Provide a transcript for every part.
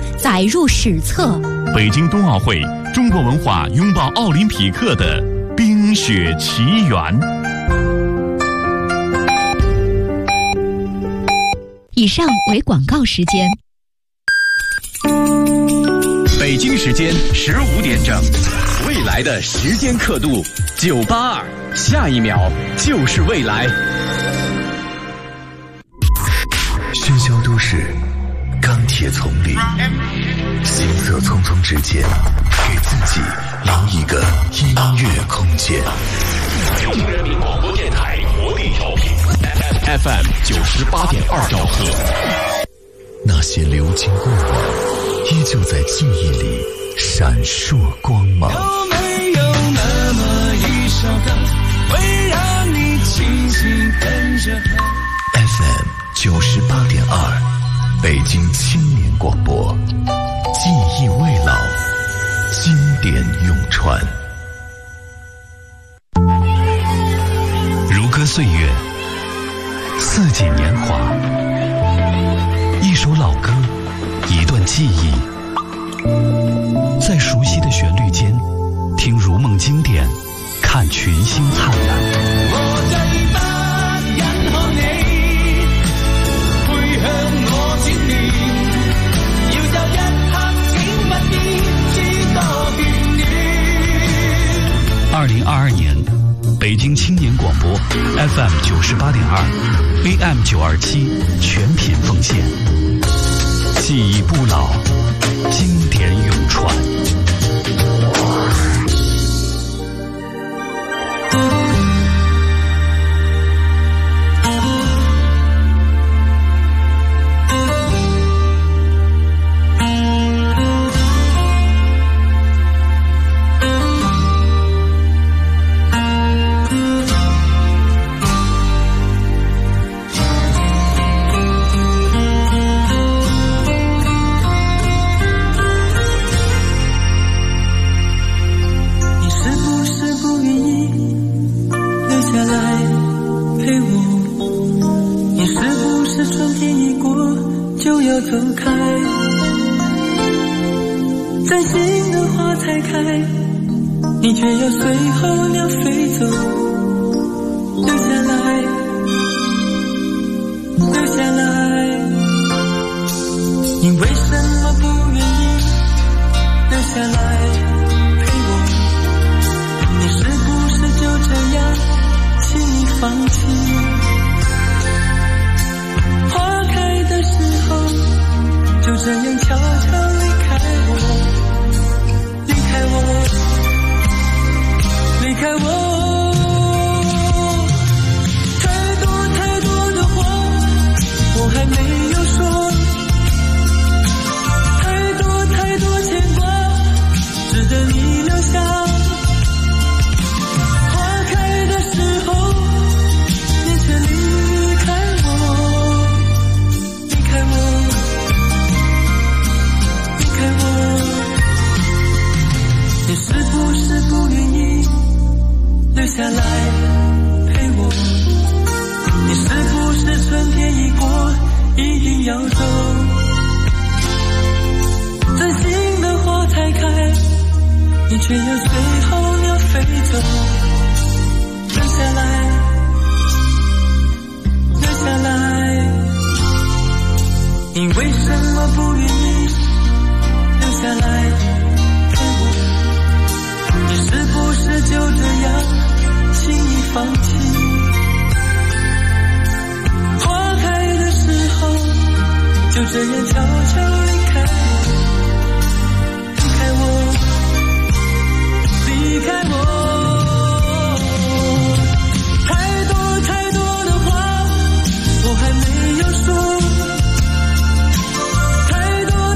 载入史册。 北京冬奥会，中国文化拥抱奥林匹克的冰雪奇缘。 以上为广告时间。 北京时间15点整，未来的时间刻度982，下一秒就是未来。 喧嚣都市，钢铁丛林，行色匆匆之间，给自己留一个音乐空间。 北京人民广播电台国地调频 FM 98.2兆赫。 那些流金过往，依旧在记忆里闪烁光芒。 有没有那么一首歌，会让你轻轻跟着它 ？FM 98.2，北京青年广播，记忆未老，经典永传。 如歌岁月，四季年华，一首老歌，一段记忆，在熟悉的旋律间，听如梦经典，看群星灿烂。 我最不忍看你背向我前面，要就一刻請不變，知多眷戀。 2022年，北京青年广播 FM 98.2 AM 927全品奉献，记忆不老，经典永传。 你却要随候鸟飞走，留下来，留下来。你为什么不愿意留下来陪我？你是不是就这样轻易放弃？花开的时候，就这样悄悄离开我，离开我。离开我，太多太多的话我还没有说，太多太多牵挂值得你留下。花开的时候你却离开我，离开我，离开我。你是不是不愿意留下来陪我？你是不是春天一过一定要走？真心的花才开，你却要随候鸟飞走。留下来，留下来。你为什么不愿意留下来陪我？你是不是就这样轻易放弃？花开的时候，就这样悄悄离开我，离开我。太多太多的话我还没有说，太多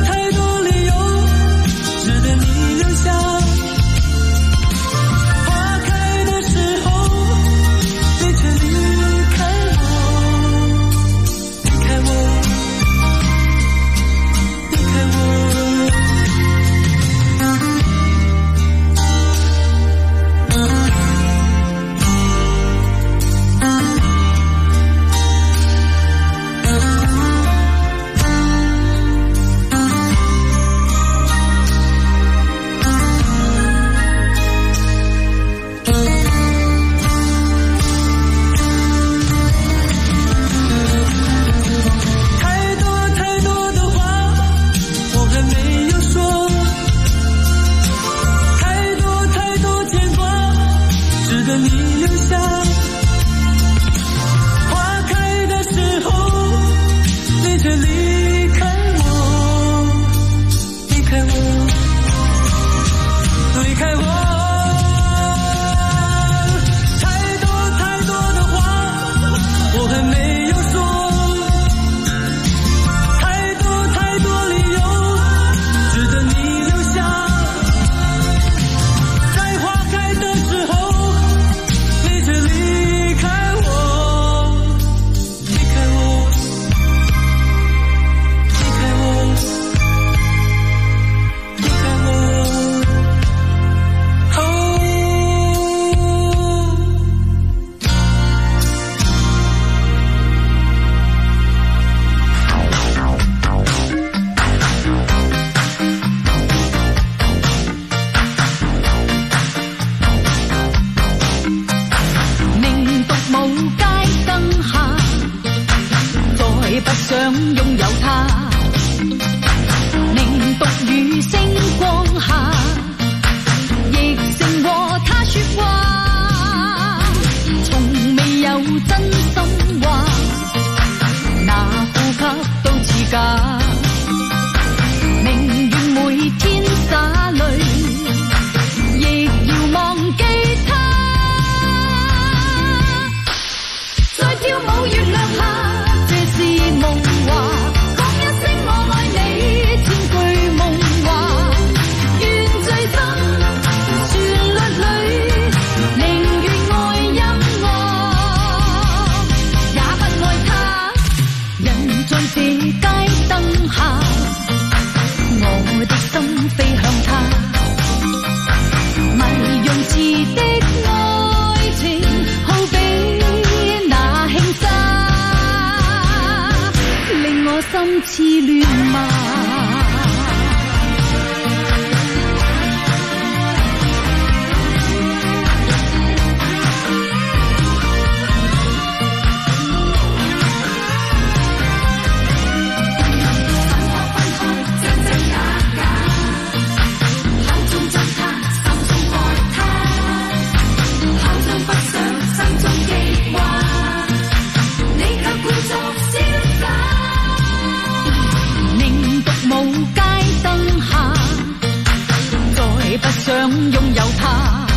想擁有它，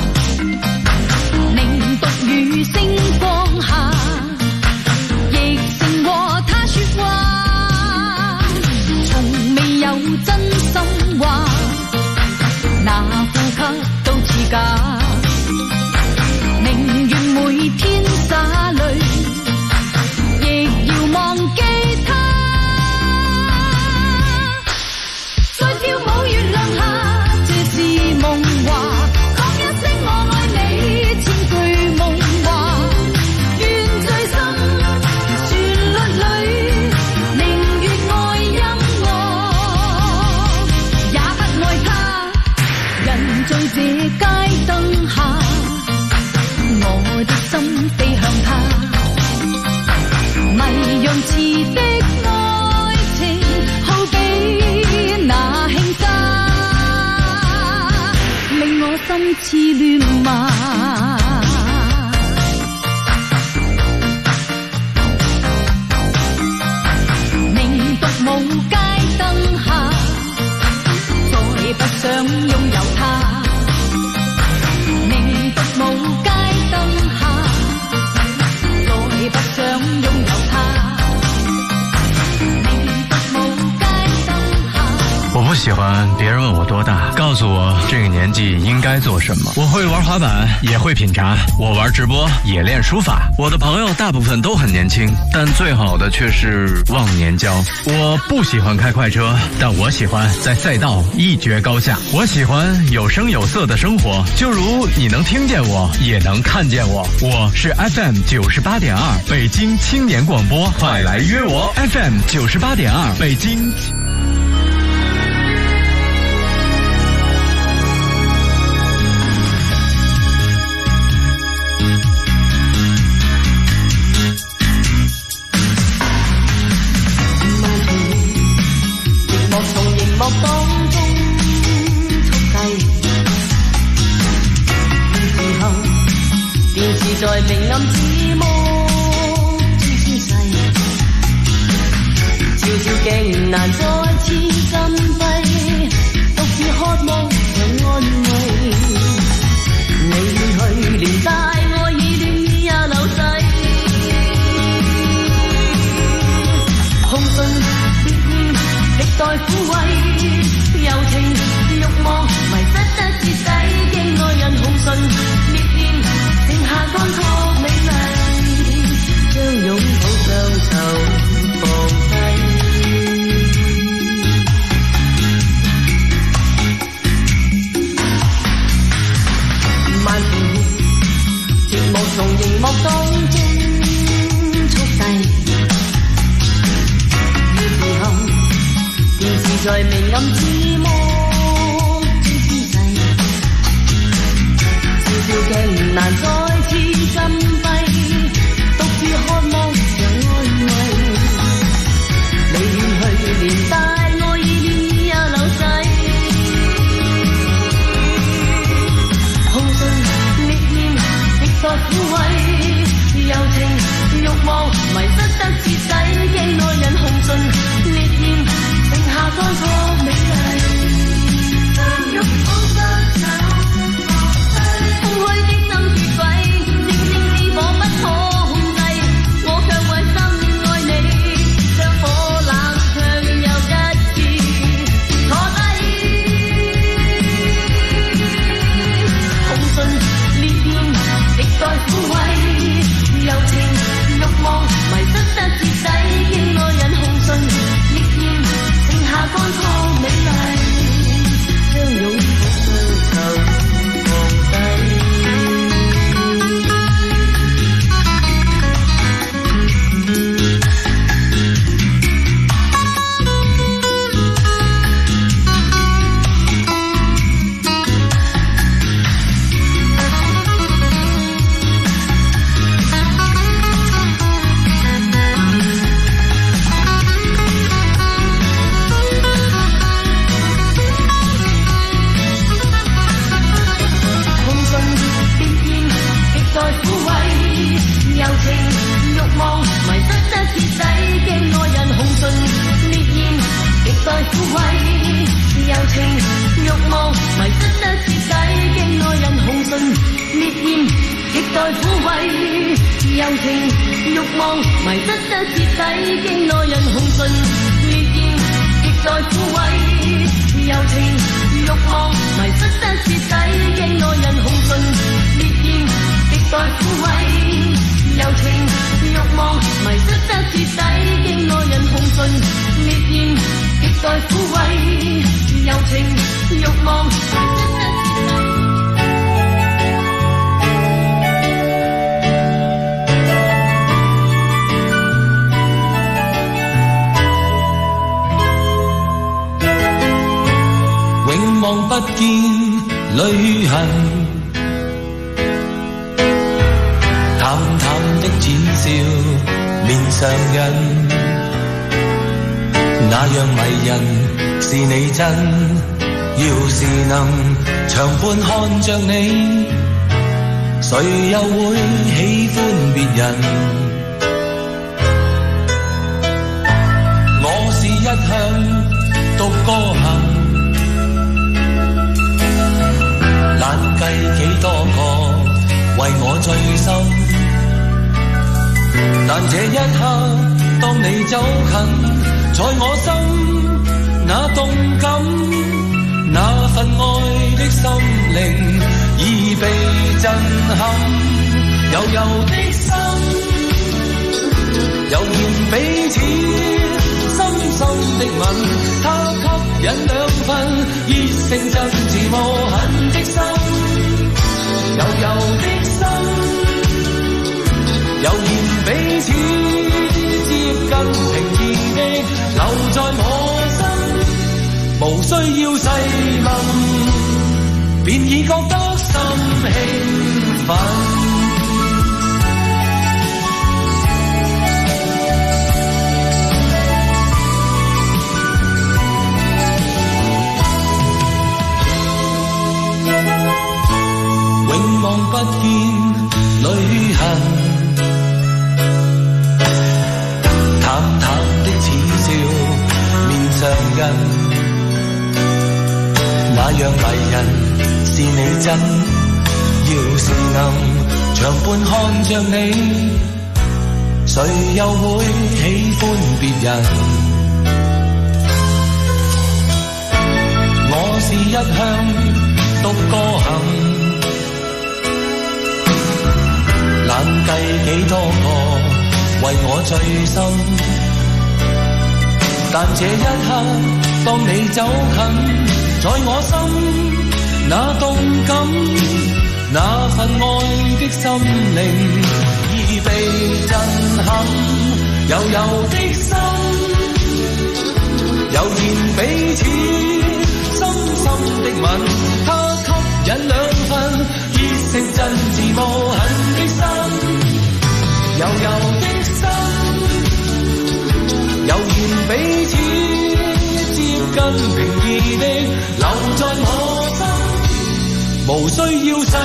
凝獨於星光下，亦曾和他說話，從未有真心話，那呼吸都似假，寧願每天灑淚，亦要忘記他。在跳舞月亮下，這是夢話，講一聲我愛你，千句夢話，願醉心旋律裏，寧願愛音樂，也不愛他。人在這街燈下，我的心飛向他，迷樣似的愛情，好比那輕紗，令我心似亂麻。凝獨舞街燈下，再不想擁有他。凝獨舞街燈下，再不想擁有他。凝獨舞街燈下。 我不喜欢别人问我多大，告诉我这个年纪应该做什么。我会玩滑板，也会品茶，我玩直播，也练书法。我的朋友大部分都很年轻，但最好的却是忘年交。我不喜欢开快车，但我喜欢在赛道一决高下。我喜欢有声有色的生活，就如你能听见我，也能看见我。我是 FM 98.2北京青年广播，快来约我 FM 98.2北京。 在明暗之幕之世，照照鏡難再次振揮，獨自渴望長安慰。你遠去，連帶愛意戀意也流逝。空信烈焰，歷代撫慰，柔情慾望迷失得徹底，經愛人空信烈焰。剩下乾涸美麗，將擁抱雙手放低。漫步寂寞從熒幕當中速遞，於時候電視在明暗之幕之世，照照鏡難再次振揮，獨自渴望長安慰。你遠去，連帶愛意戀意也流逝。空信烈焰，歷代撫慰，柔情慾望迷失得徹底，經愛人空信烈焰，剩下乾涸美麗。相擁抱雙手。空虛的心脫軌，靜靜是待撫慰，柔情欲望迷失得徹底，經內人紅唇烈焰，極待撫慰。柔情欲望迷失得徹底，經內人紅唇烈焰，極待撫慰。柔情欲望迷失得徹底，經內人紅唇烈焰，極待撫慰。柔情欲望迷失得徹底。 永望不見淚痕，淡淡的淺笑面上印，那樣迷人是你真，要是能長伴看着你，誰又會喜歡別人？我是一向獨歌行，難計幾多個為我醉心，但這一刻當你走近，在我心那動感，那份愛的心靈已被震撼，悠悠的心悠然彼此深深的吻，它吸引兩份熱誠真摯無痕的心，悠悠的心悠然彼此接近，平易的留在我心，無需要細問，便已覺得心興奮。永望不見淚痕，淡淡的淺笑面上印，那樣迷人是你真，要是能長伴看着你，誰又會喜歡別人？我是一向獨歌行，難計幾多個為我醉心，但這一刻當你走近，在我心那動感，那份愛的心靈已被震撼，悠悠的心悠然彼此深深的吻，它吸引兩份熱誠真摯無痕的心，悠悠的心悠然彼此接近，平易的留在我心，無需要細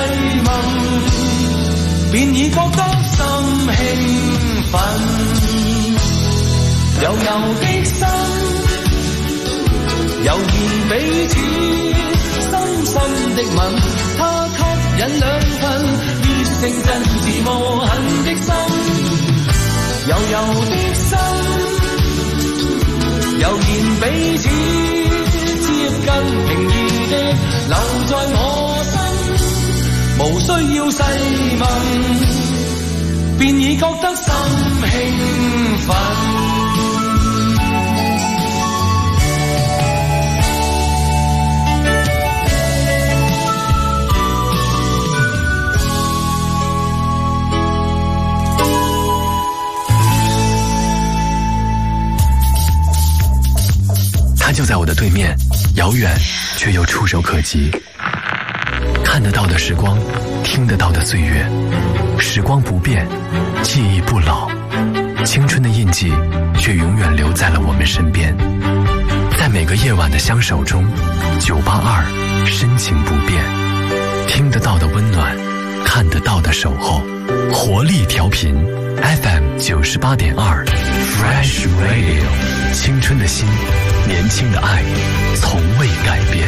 問，便已覺得心興奮，悠悠的心悠然彼此深深的吻，它吸引兩份熱誠真摯無痕的心，悠悠的心悠然彼此接近，平易的留在我心，無需要細問，便已覺得心興奮。 它就在我的对面，遥远却又触手可及。看得到的时光，听得到的岁月，时光不变，记忆不老，青春的印记却永远留在了我们身边。在每个夜晚的相守中，982深情不变，听得到的温暖，看得到的守候，活力调频 FM 98.2 Fresh Radio， 青春的心，年轻的爱，从未改变。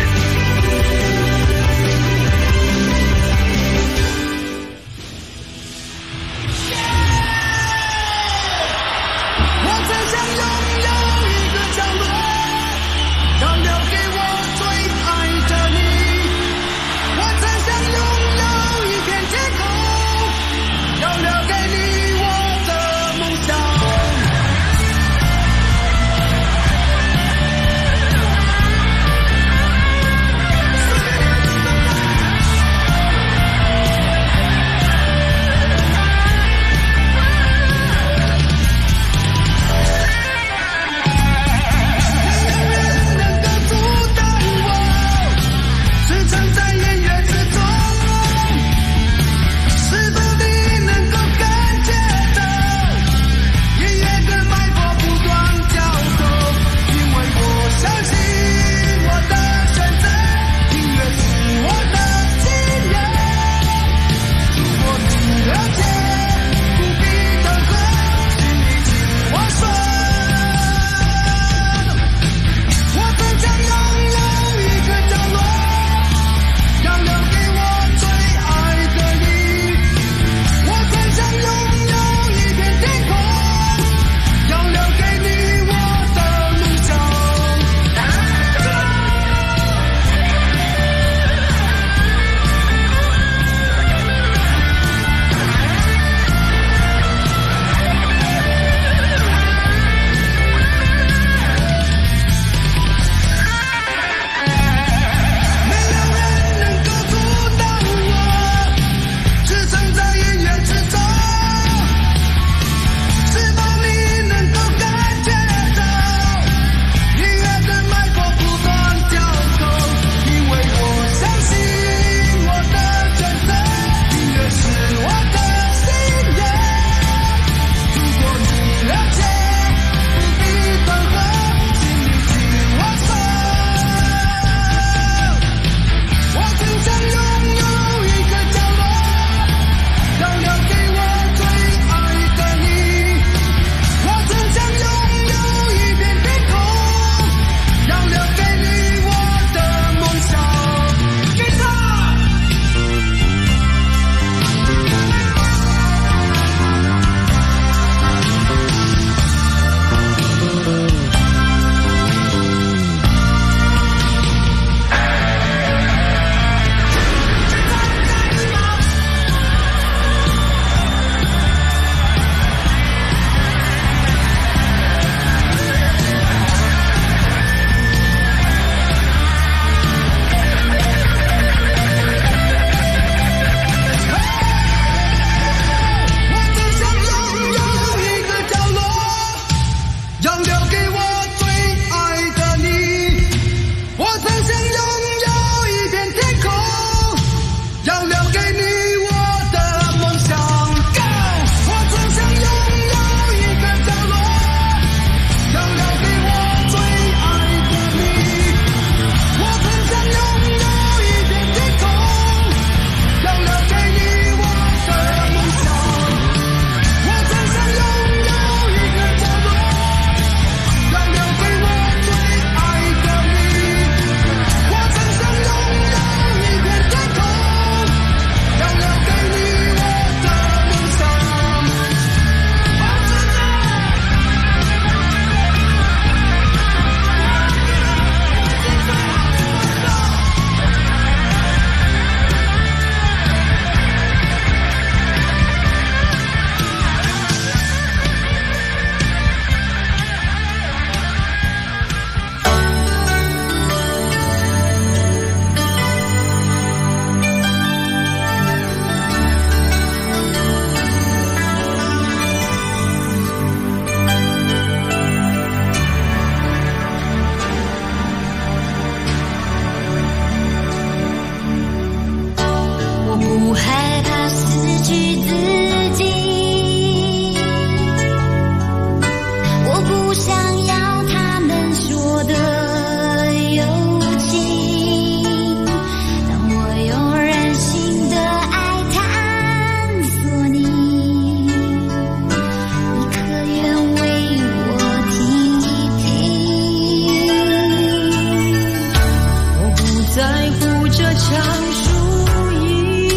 在乎这场输赢，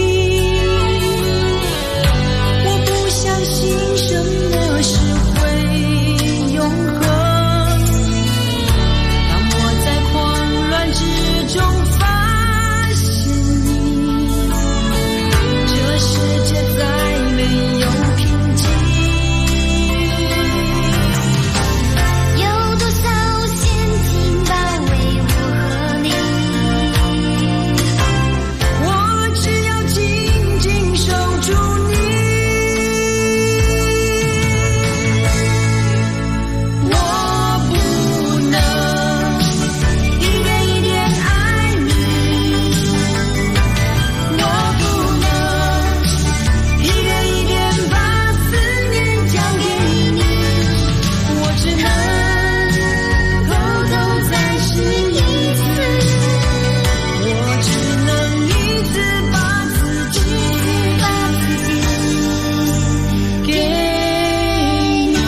我不相信什么是会永恒。当我在狂乱之中发现你，这世界再没有平静。有多少陷阱包围我和你，我只要紧紧守住你。我不能一点一点爱你，我不能一点一点把思念交给你，我只能偷偷再试一次，我只能一直把自己给你。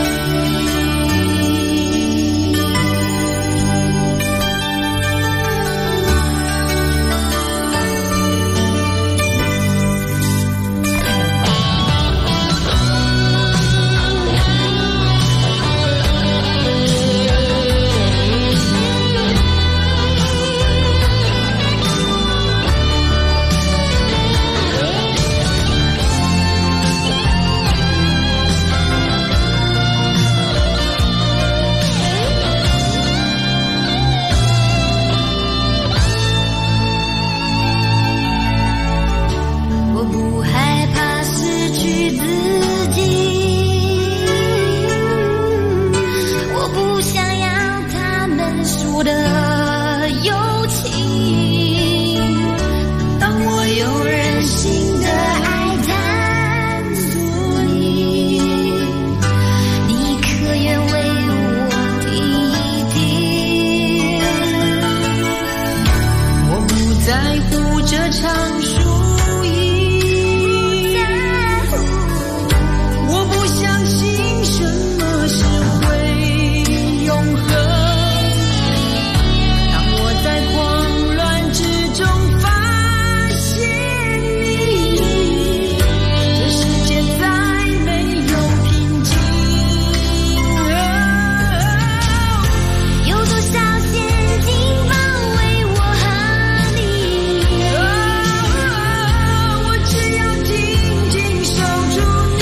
我不害怕失去自己，我不想要他们说的友情。当我有任性的爱探索你，你可愿为我听一听？我不在乎这场输赢，我不相信什么是会永恒。当我在狂乱之中发现你，这世界再没有平静。有多少陷阱包围我和你，我只要紧紧守住你，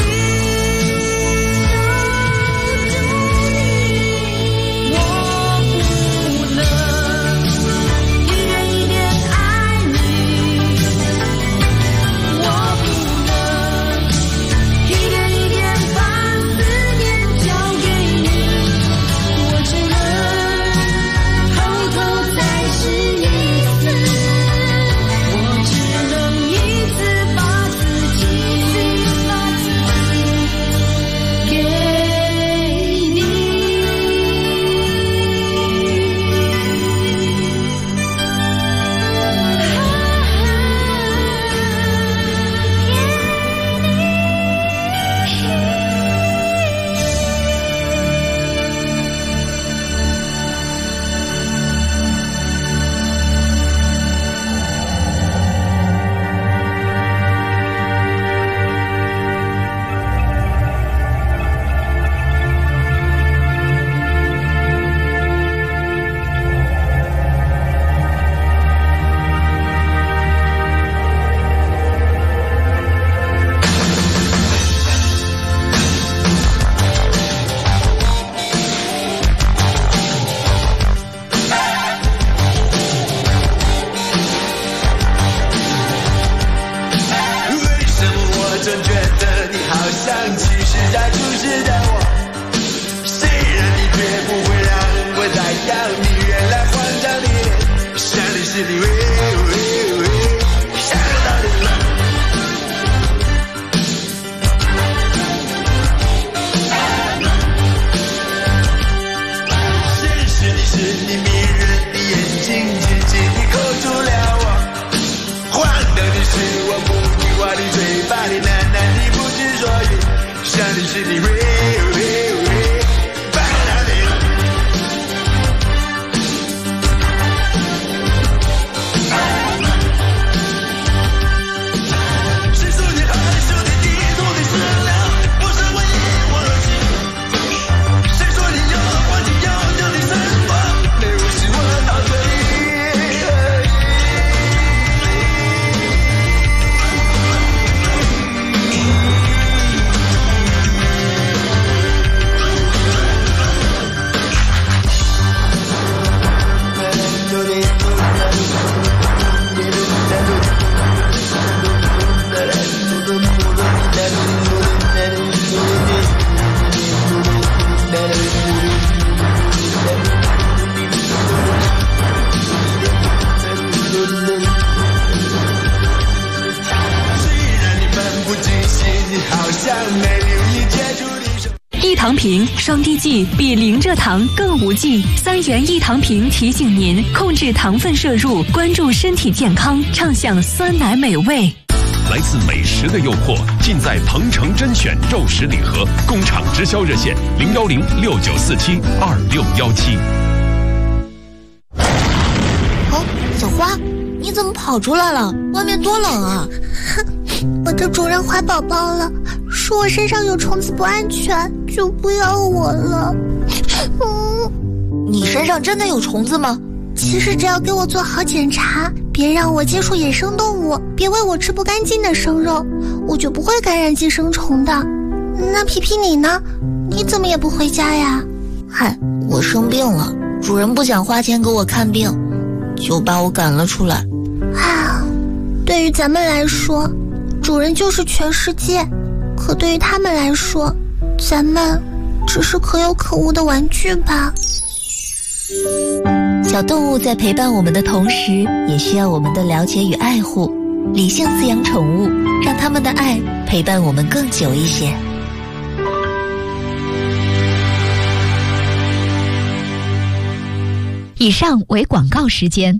我不能一点一点爱你，我不能一点一点把思念交给你，我只能偷偷再试一次，我只能一直把自己给你。 为什么我总觉得你好像其实在注视着我？虽然你绝不会让我再要你原来慌张的脸，想你是你想到你了。是你迷人的眼睛紧紧地扣住了我，荒唐的是我不听话的嘴巴里喃喃地不知所云，想你是你糖瓶，双滴剂比零蔗糖更无忌，3元1糖瓶提醒您控制糖分摄入，关注身体健康，畅享酸奶美味。 来自美食的诱惑，尽在鹏城甄选肉食礼盒，工厂直销热线01069472617。 哦，小花，你怎么跑出来了？外面多冷啊！ 我的主人怀宝宝了，说我身上有虫子不安全，就不要我了。 你身上真的有虫子吗？ 其实只要给我做好检查，别让我接触野生动物，别喂我吃不干净的生肉，我就不会感染寄生虫的。那皮皮你呢？你怎么也不回家呀？ 嗨，我生病了，主人不想花钱给我看病，就把我赶了出来。 啊，对于咱们来说，主人就是全世界，可对于他们来说，咱们只是可有可无的玩具吧。 小动物在陪伴我们的同时，也需要我们的了解与爱护。理性饲养宠物，让他们的爱陪伴我们更久一些。 以上为广告时间。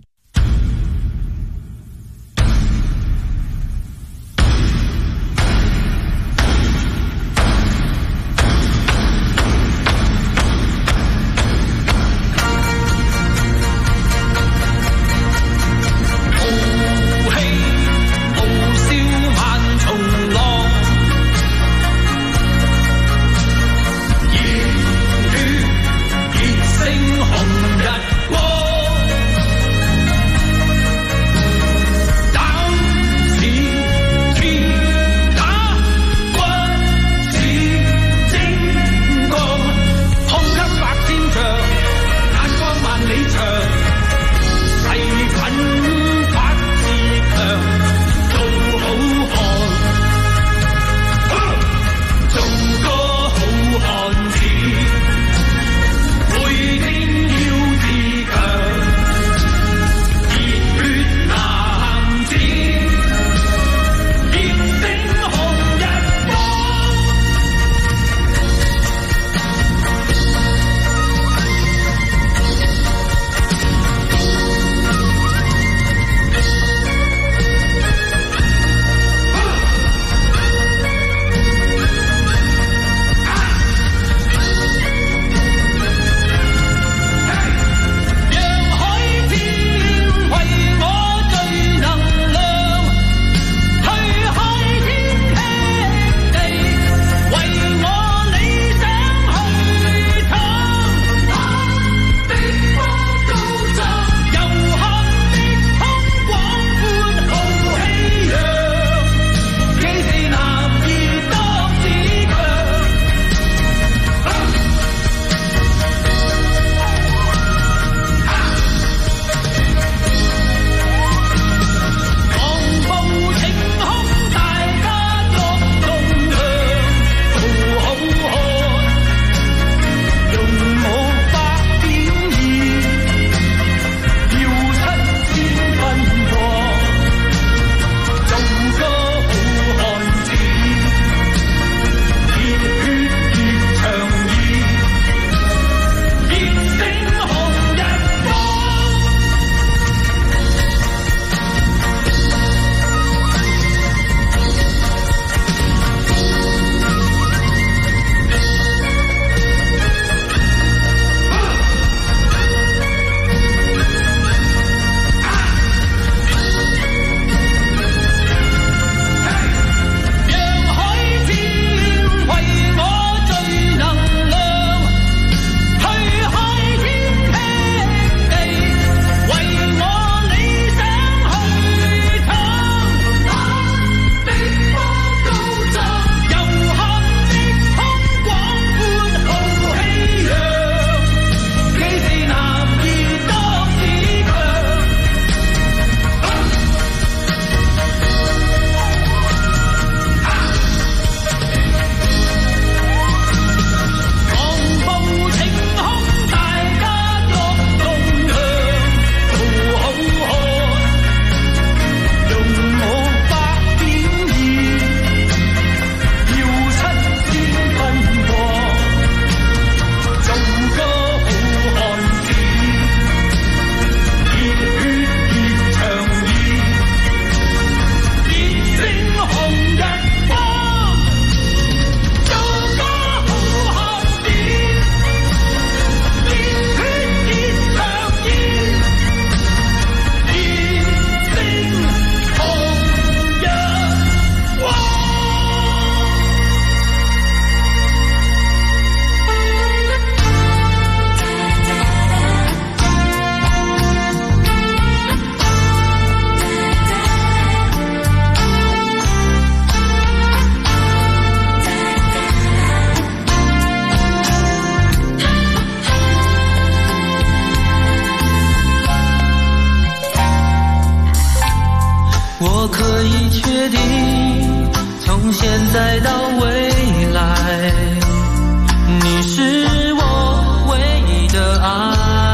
我可以确定，从现在到未来，你是我唯一的爱。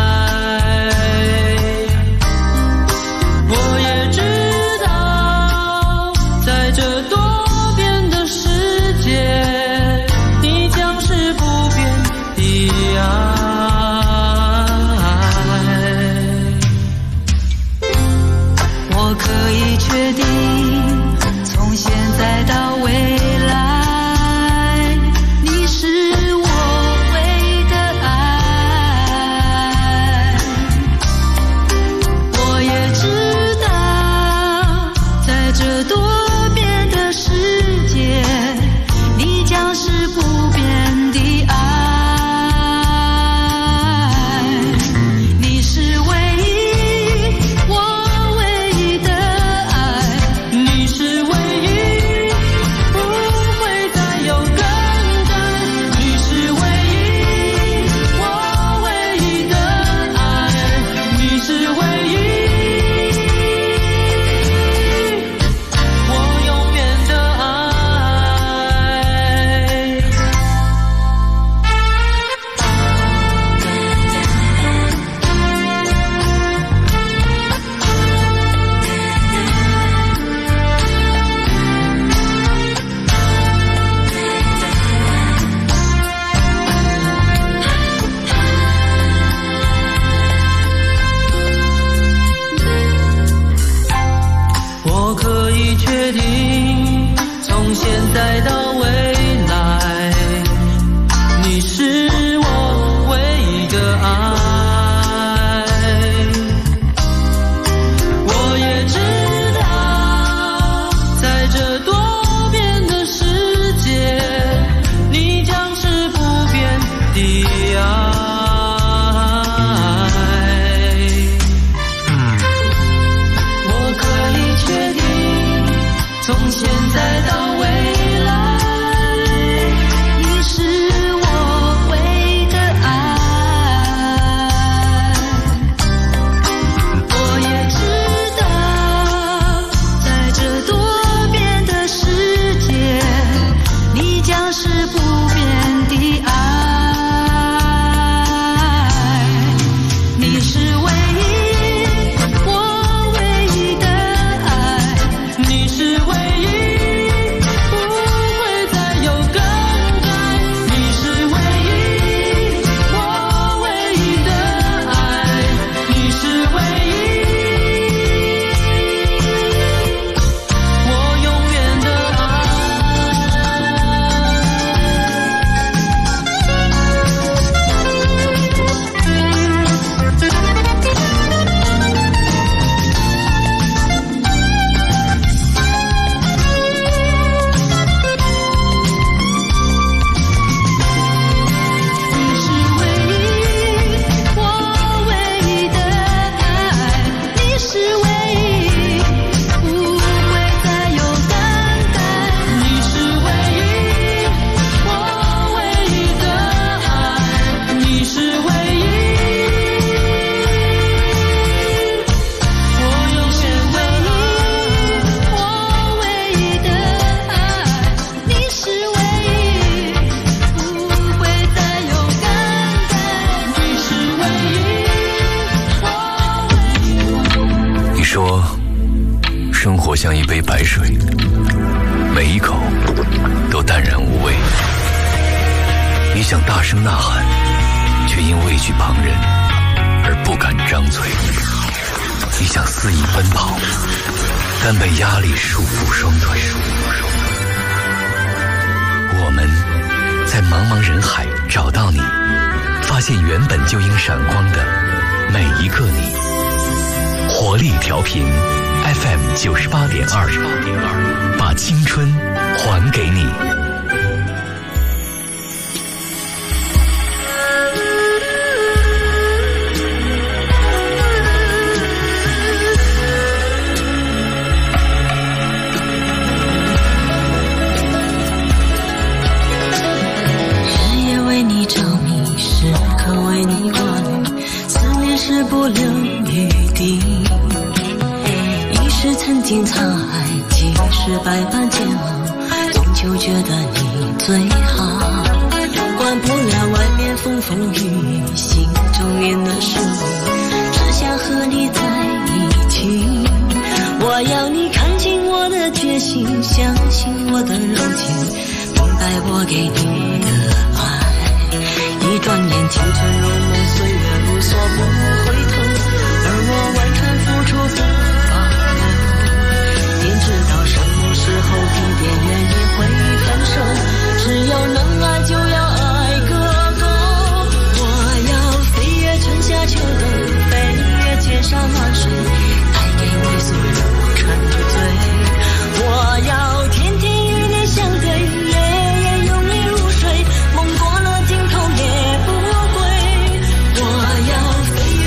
我也知道，在这多变的世界，你将是不变的爱。我可以确定，从现在到未来，你是我唯一的爱。我也知道，在这多变的世界，你将是不变的爱。你是唯一，我唯一的爱。你是唯一，不会再有更改。你是唯一，我唯一的爱。你是唯一，我永远的爱。我可以确定，从现在到未来，你是我唯一的爱。我也知道，在这多变的世界，你将是不变的爱。我可以确定，从现在到未来，你是我唯一的爱。我也知道，在这多变的世界，你将是不变的爱。你是唯一，我唯一的爱。你是唯一，不会再有更改。你是唯一，我唯一的爱。你是唯一，我永远的爱。你是唯一，我唯一的爱。你是唯一，不会再有更改。你是唯一，我唯一的爱。你是唯一，我永远唯一，我唯一的爱。你是唯一，不会再有更改。你是唯一，我唯一。 你说，生活像一杯白水，每一口都淡然无味。你想大声呐喊，却因畏惧旁人而不敢张嘴。你想肆意奔跑，但被压力束缚双腿。我们在茫茫人海找到你，发现原本就应闪光的每一个你。活力调频 FM 98.2，把青春还给你。 日夜为你着迷，时刻为你挂虑，思念是不留余地。一时曾经经沧海，几世百般煎熬，终究觉得你最好。管不了外面风风雨雨，心中念的是你，只想和你在一起。我要你看清我的决心，相信我的柔情，明白我给你的爱。一转眼青春如梦，岁月如梭不回头，而我完全付出不保留。天知道什么时候地点原因会分手，只要能爱就要爱个够。我要飞越春夏秋冬，飞越千山万水，带给你所有沉醉。我要天天与你相对，夜夜拥你入睡，梦过了尽头也不归。我要飞越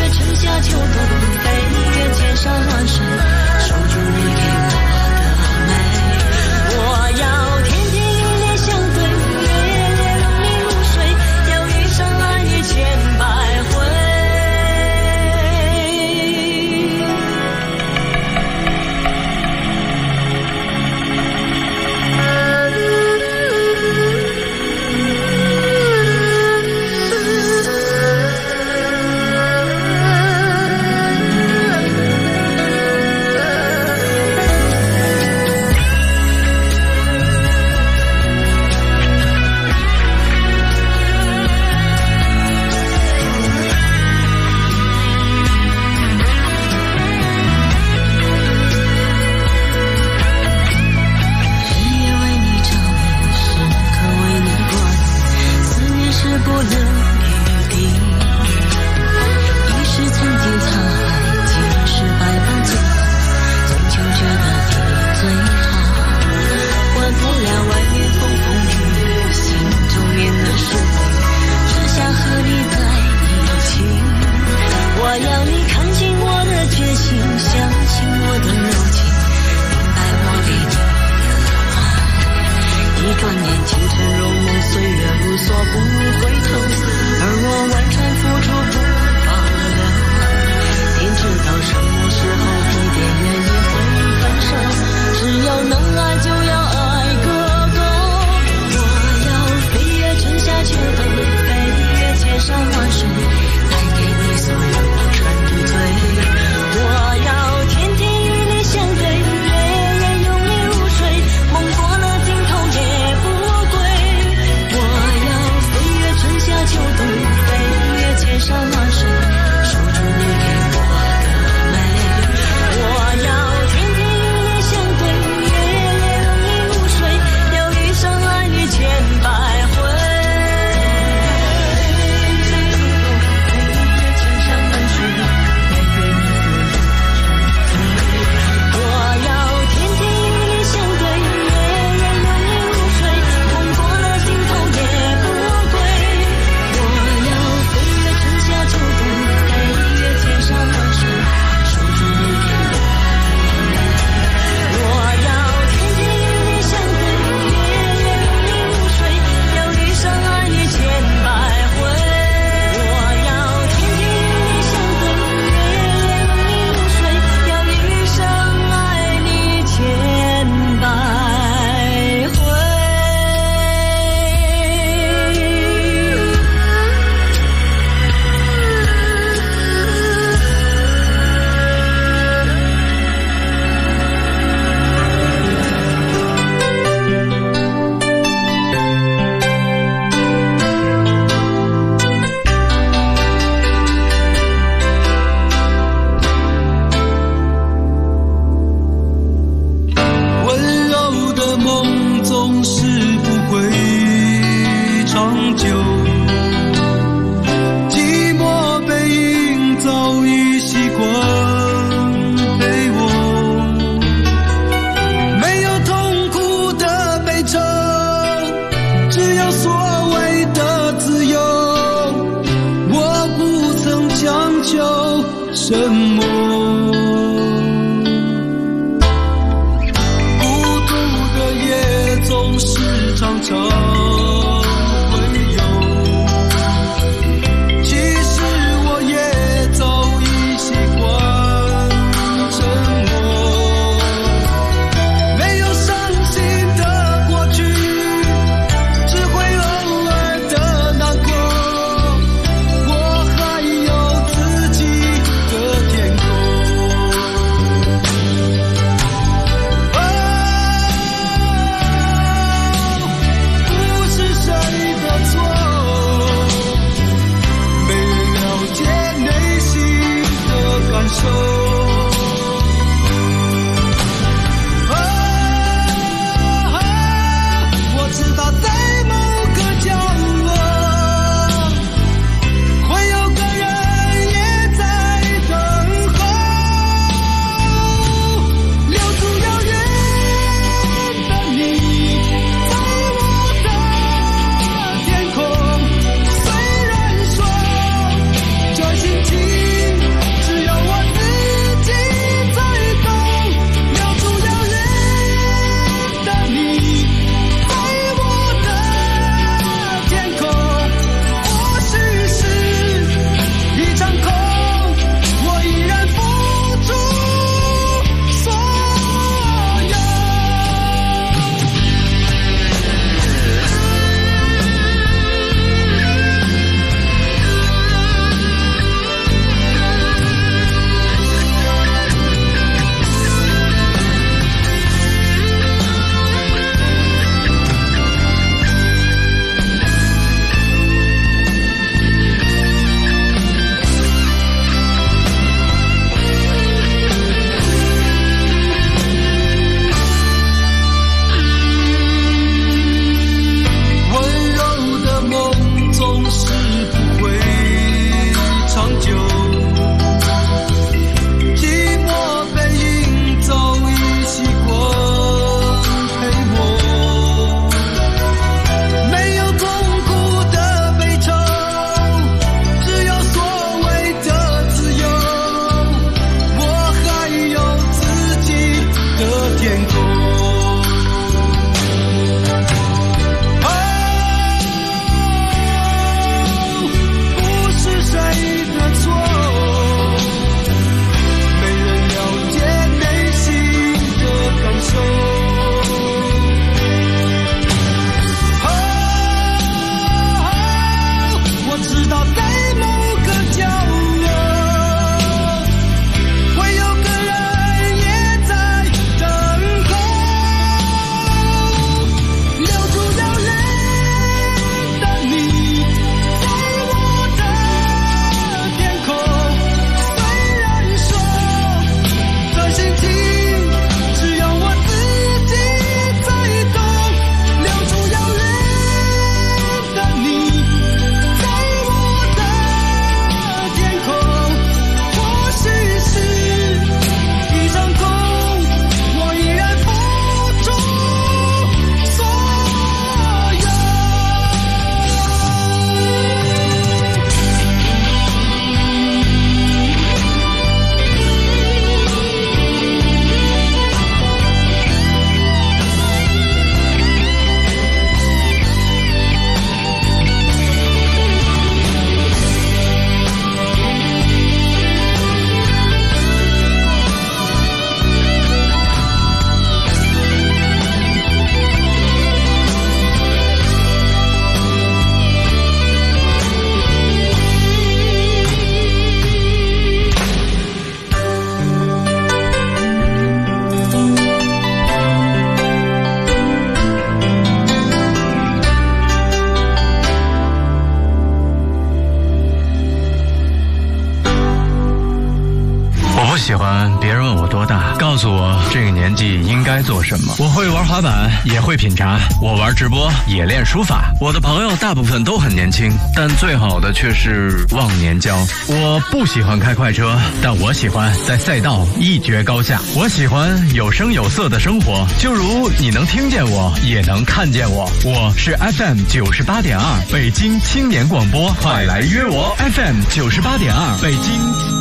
告诉我这个年纪应该做什么。我会玩滑板，也会品茶，我玩直播，也练书法。我的朋友大部分都很年轻，但最好的却是忘年交。我不喜欢开快车，但我喜欢在赛道一决高下。我喜欢有声有色的生活，就如你能听见我，也能看见我。我是 FM 98.2北京青年广播，快来约我 FM 98.2北京。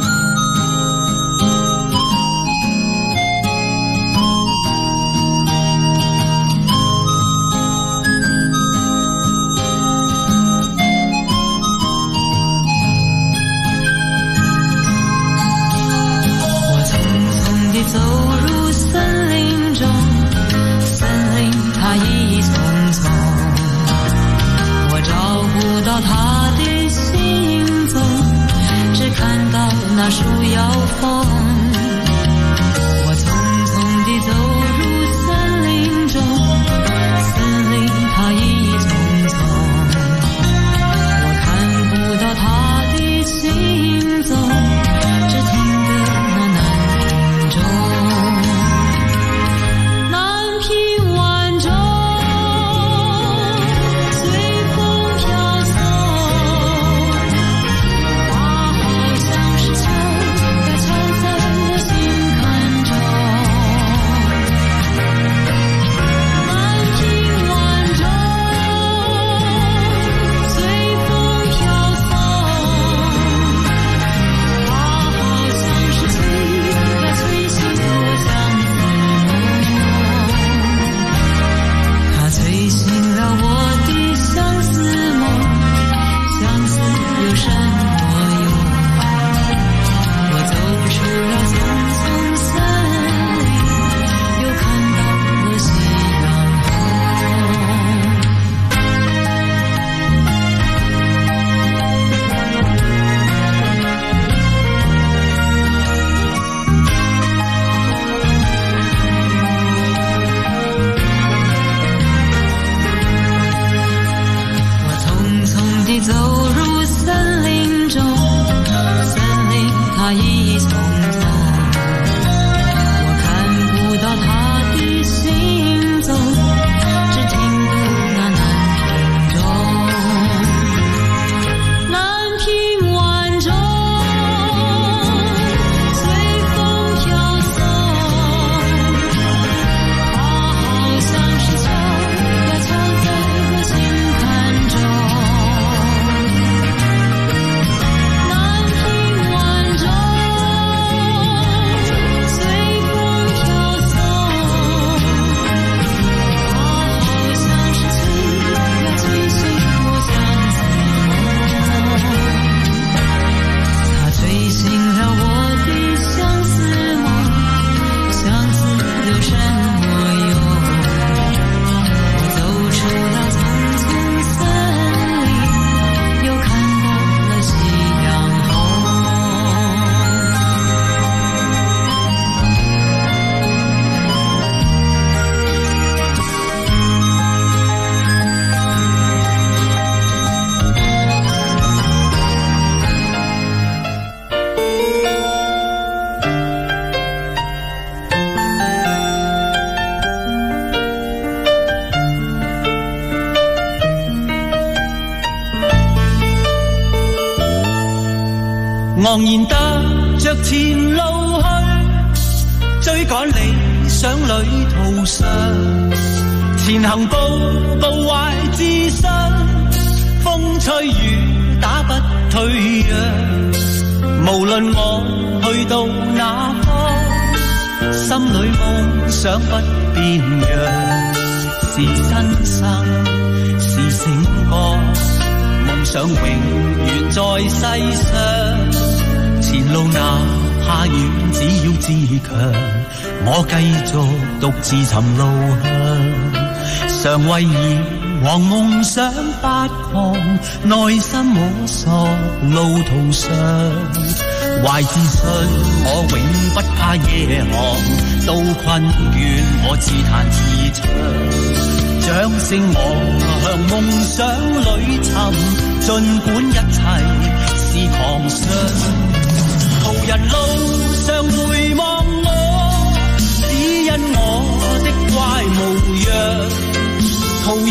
那树摇晃，我匆匆地走入森林中，森林它一丛丛，我看不到它的行踪，只听得那南屏钟，南屏晚钟随风飘送，花好像是桥在敲在我心坎中，南屏晚钟随风飘送，花好像是催醒我相思梦，它催醒了我的相思梦，相思有什么用？我走出了丛丛森林，又看到了夕阳红。我匆匆地走入森林中，森林它一丛丛，我看不到它的行踪，只听得那南屏钟，南屏晚钟随风飘送，花好像是桥要敲在我心坎中，南屏晚钟随风飘送，花好像是催醒我相思梦，它催醒了我的相思梦，相思有什么用？我走出了丛丛森林，又看到了夕阳红。 昂然踏着前路去，追趕理想旅途上，前行步步懷自信，風吹雨打不退讓，無論我去到哪方，心裏夢想不變樣，是新生是醒覺，夢想永遠在世上，前路哪怕遠，只要自強，我繼續獨自尋路向，常為以往夢想發狂，內心摸索路途上，懷自信我永不怕夜航，到困倦我自彈自唱，掌聲我向夢想裏尋，儘管一切是狂想，途人路上回望我，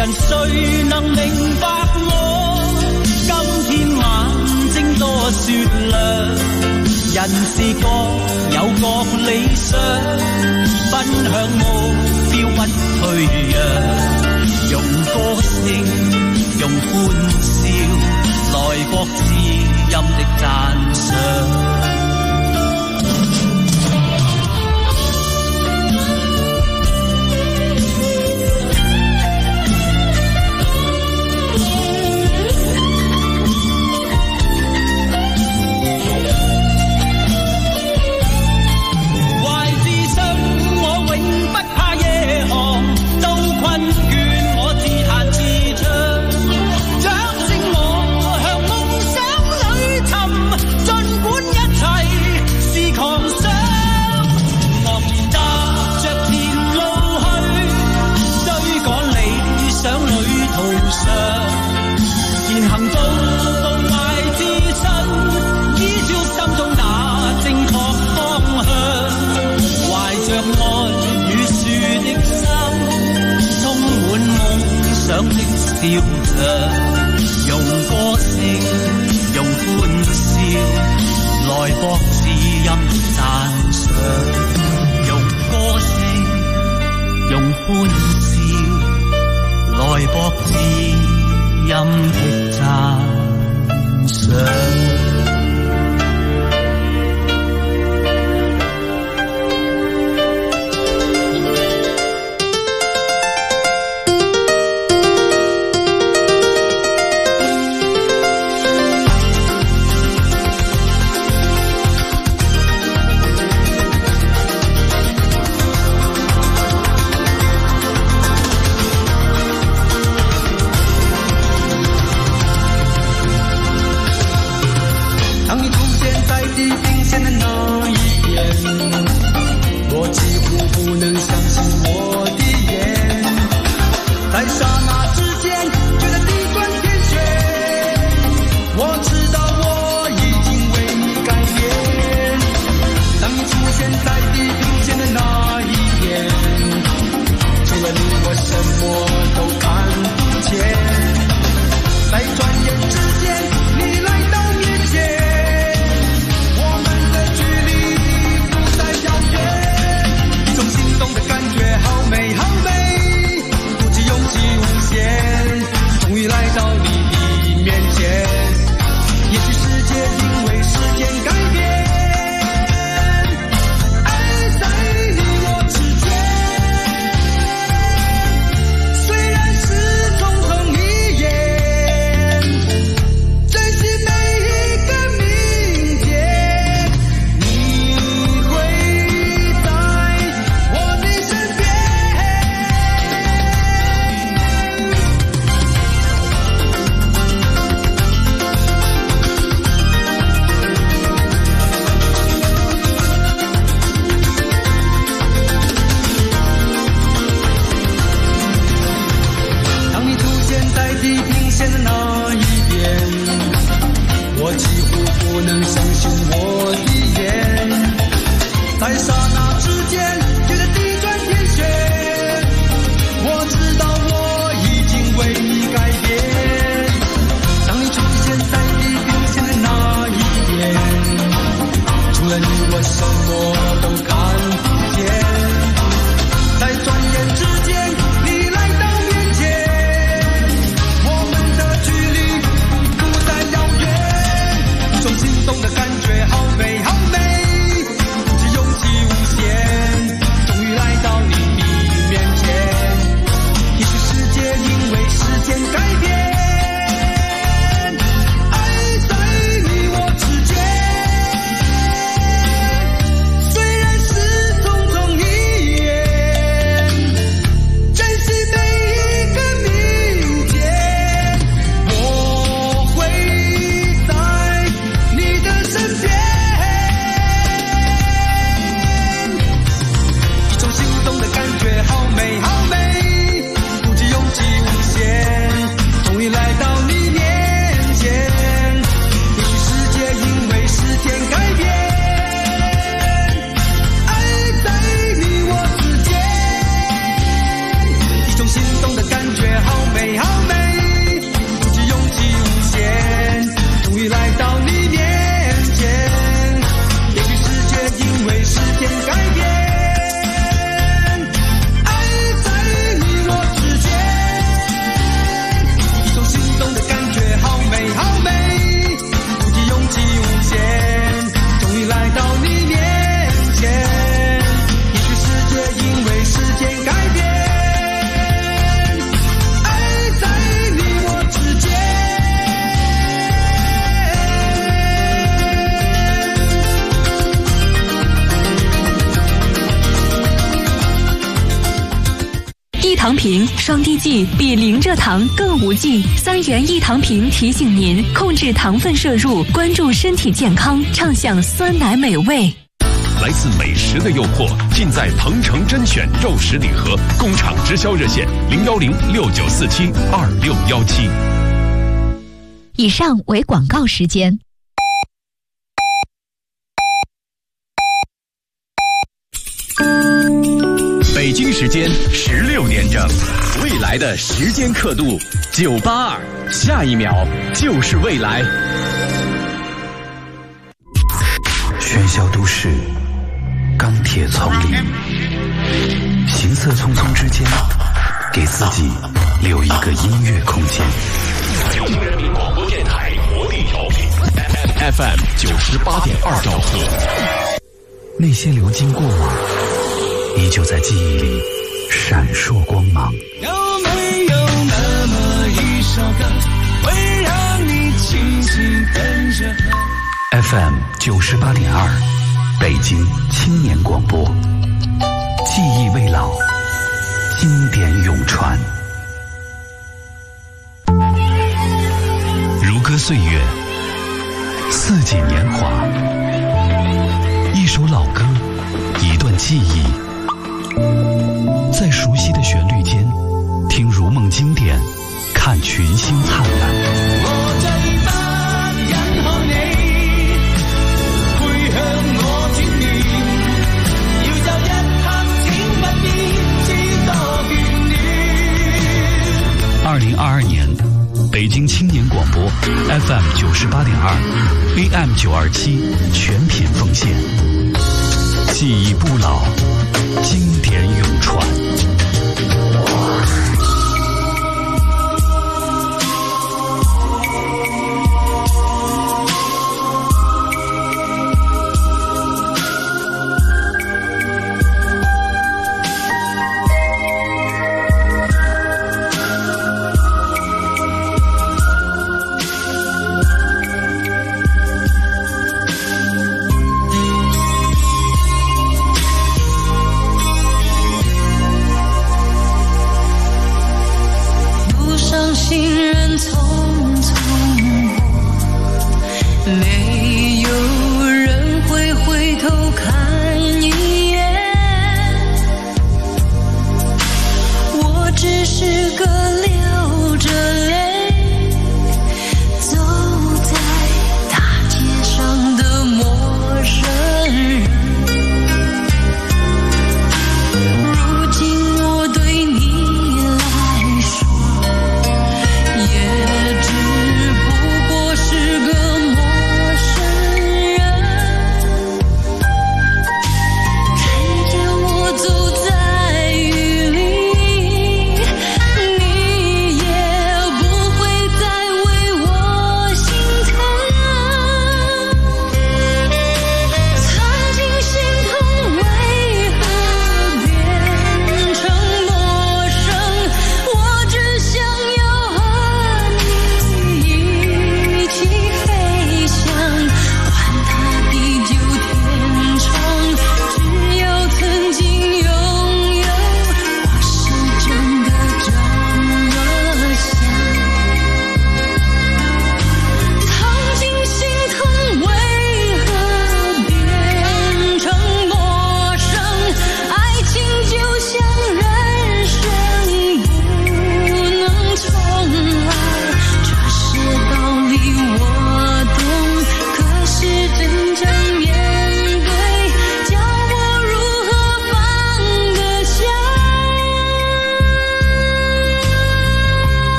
人誰能明白我？今天眼睛多雪亮，人是各有各理想，奔向目標不退讓，用歌聲，用歡笑，來博知音的讚賞。前行步步懷自信，依照心中那正確方向，懷着愛與樹的心，充滿夢想的笑場，用歌聲，用歡笑，來博知音的讚賞，用歌聲，用歡笑，來博知音的讚賞。 感糖瓶，双滴剂比零蔗糖更无忌，3元1糖瓶提醒您控制糖分摄入，关注身体健康，畅享酸奶美味。 来自美食的诱惑，尽在鹏城甄选肉食礼盒。工厂直销热线01069472617。 以上为广告时间。 北京时间16点整，未来的时间刻度982，下一秒就是未来。 喧嚣都市，钢铁丛林，行色匆匆之间，给自己留一个音乐空间。 北京人民广播电台活力调频 FM 98.2兆赫。 那些流经过往，依旧在记忆里闪烁光芒。 有没有那么一首歌，会让你轻轻跟着和 FM 98.2，北京青年广播，记忆未老，经典永传。 如歌岁月，四季年华，一首老歌，一段记忆，在熟悉的旋律间，听如梦经典，看群星灿烂。 我這班人看你配向我轉面，要走一刻請不必知多眷戀。 2022年，北京青年廣播 FM 98.2 AM 927全品奉獻，記憶不老，經典永傳。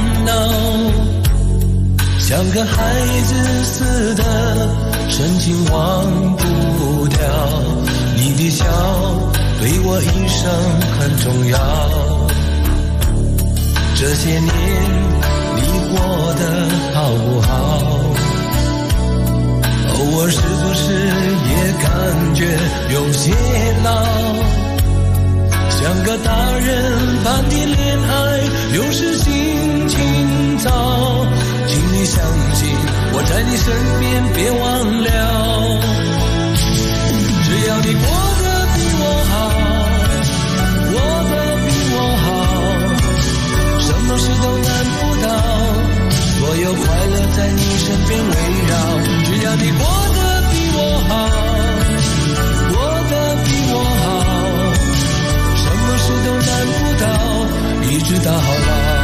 恼，像个孩子似的深情忘不掉，你的笑对我一生很重要。这些年你过得好不好？偶尔是不是也感觉有些老？像个大人般的恋爱，有时心情糟，请你相信我在你身边，别忘了，只要你过得比我好，过得比我好，什么事都难不倒，所有快乐在你身边围绕，只要你过得比我好，过得比我好，什么事都难不倒，一直到老。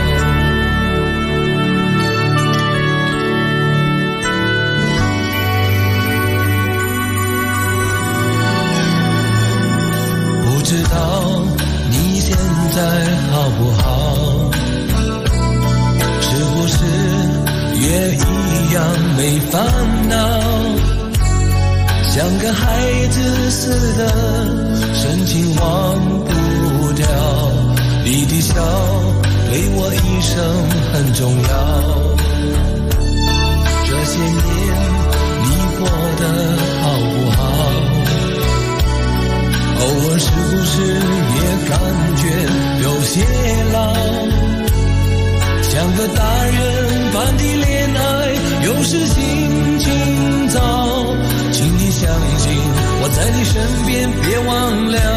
不知道你现在好不好？是不是也一样没烦恼？像个孩子似的深情忘不掉，你的笑对我一生很重要。这些年你过得好不好？偶尔是不是也感觉有些老？像个大人般的恋爱，有时心情糟，请你相信我在你身边，别忘了，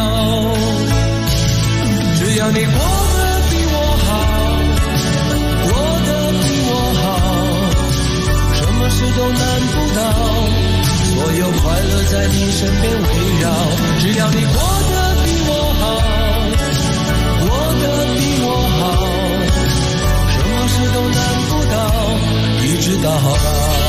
只要你过得比我好，过得比我好，什么事都难不倒，所有快乐在你身边围绕，只要你过得比我好，过得比我好，什么事都难不倒，一直到老。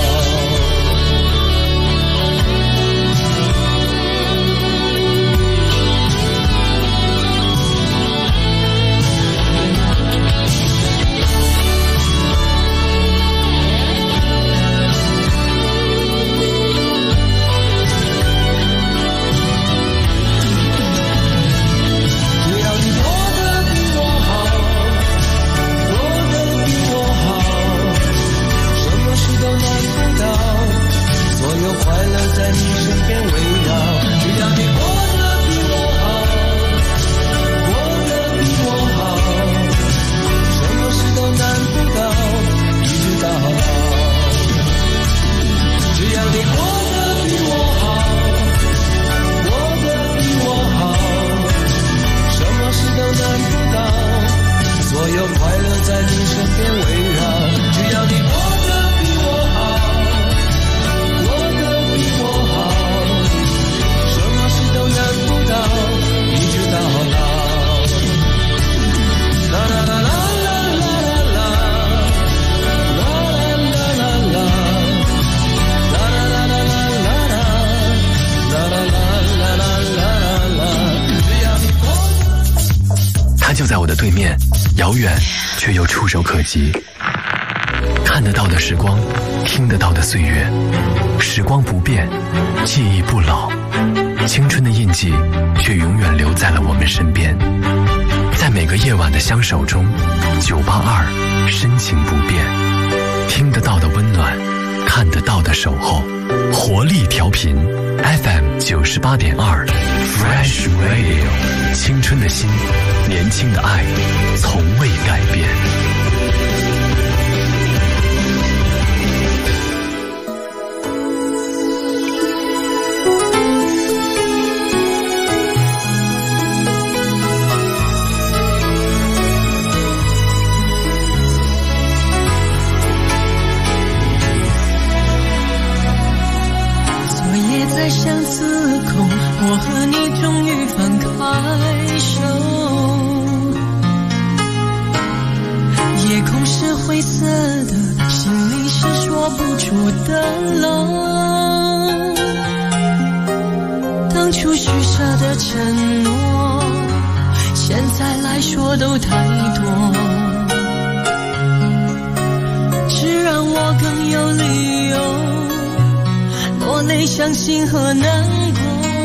就在我的对面，遥远却又触手可及。看得到的时光，听得到的岁月，时光不变，记忆不老，青春的印记却永远留在了我们身边。在每个夜晚的相守中，982深情不变，听得到的温暖，看得到的守候，活力调频 FM 98.2 Fresh Radio， 青春的心，年轻的爱，从未改变。 在相思空，我和你终于分开手。夜空是灰色的，心里是说不出的冷。当初许下的承诺，现在来说都太多。 伤心和难过。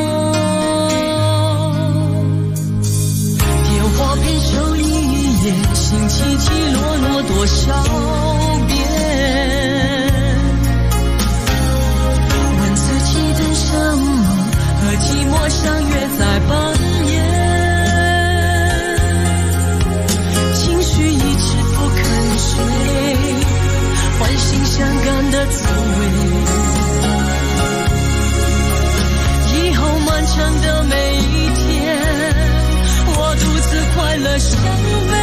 电话陪手一夜，心起起落落多少遍，问自己等什么，和寂寞相约在半夜，情绪一直不肯睡，唤醒伤感的滋味。以后漫长的每一天，我独自快乐伤悲，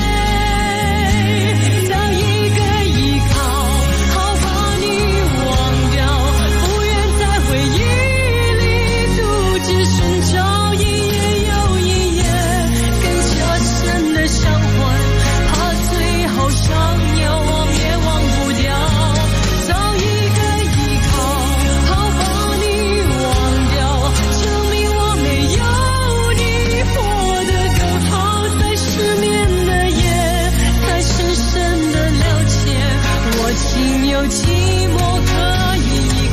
找一个依靠，好把你忘掉，不愿在回忆里独自寻找一夜又一夜更加深的伤患，怕最后想要忘也忘不掉，找一个依靠，好把你忘掉，证明我没有你活得更好，在失眠的夜才深深的了解，我情有寂寞可以依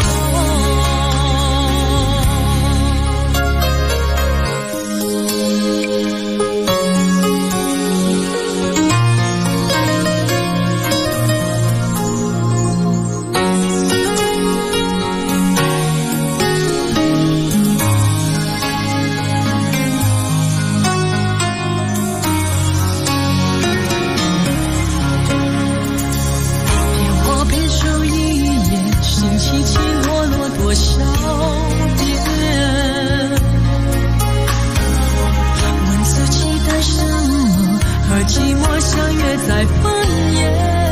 在半夜，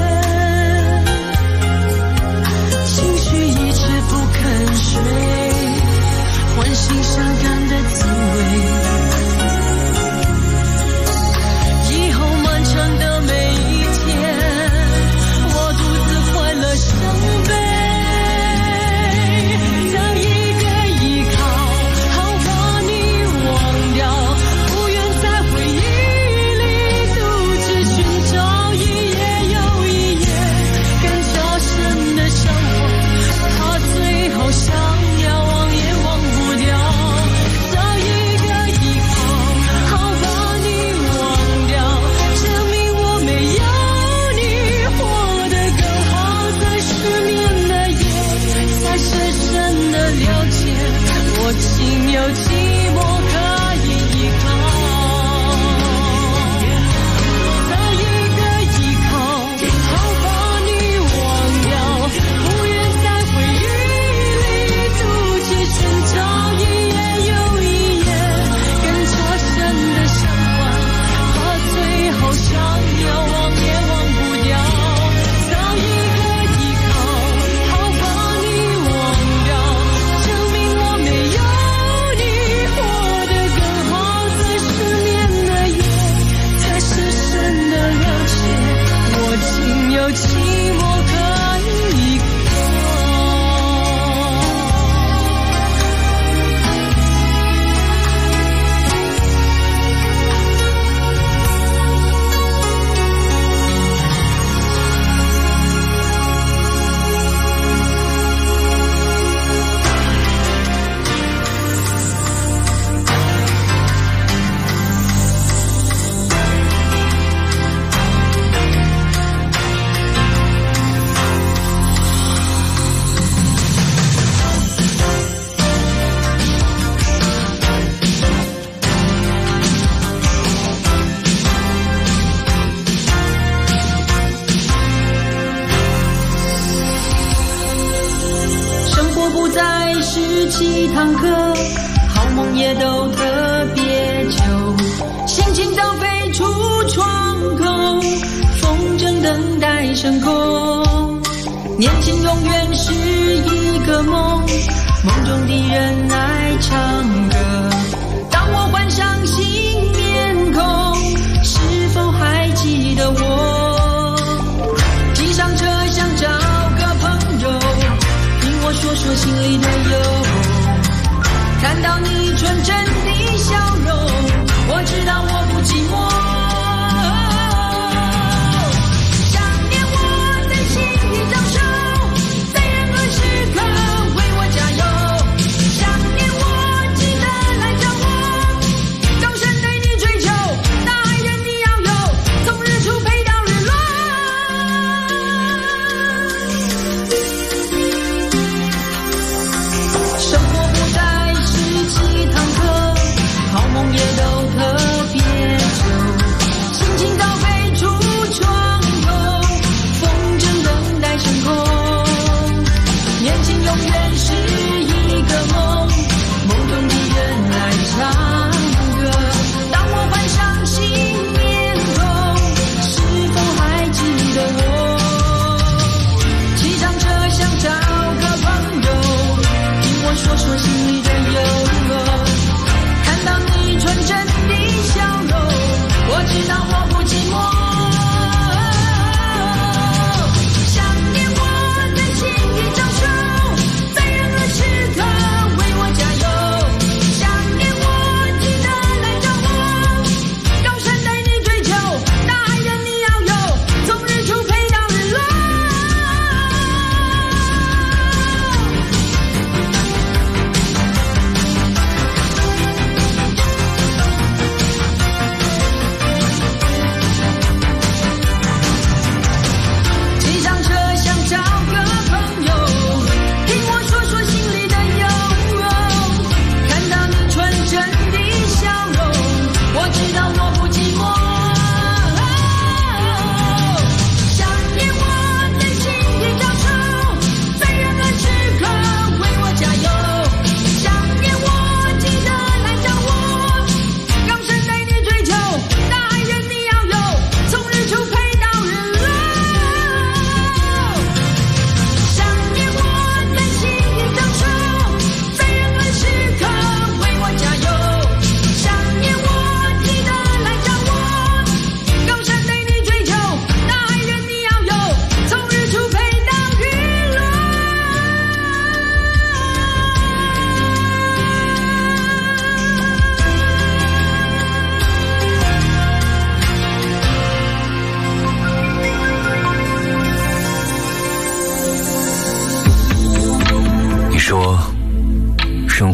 情绪一直不肯睡，唤醒伤感的滋味。以后漫长的每一天，我独自快乐伤悲，找一个依靠，好把你忘掉，不愿在回忆里独自寻找一夜又一夜更加深的伤患，怕最后想要忘也忘不掉，找一个依靠，好把你忘掉，证明我没有你活得更好，在失眠的夜才深深的了解，我情有寂寞可以依靠，找一个依靠，好把你忘掉，不愿在回忆里独自寻找一夜又一夜更加深的伤患，怕最后想要忘也忘不掉，找一个依靠，好把你忘掉，证明我没有你活得更好，在失眠的夜才深深的了解，我情有寂寞可以依生活不再是几堂课，好梦也都特别久，心情早飞出窗口，风筝等待升空，年轻永远是一个梦，梦中的人爱唱歌，当我换上新面孔，是否还记得我？骑上车想找个朋友，听我说说心里的忧，看到你纯真的笑容，我知道我不寂寞。想念我在心里招手，在任何时刻为我加油。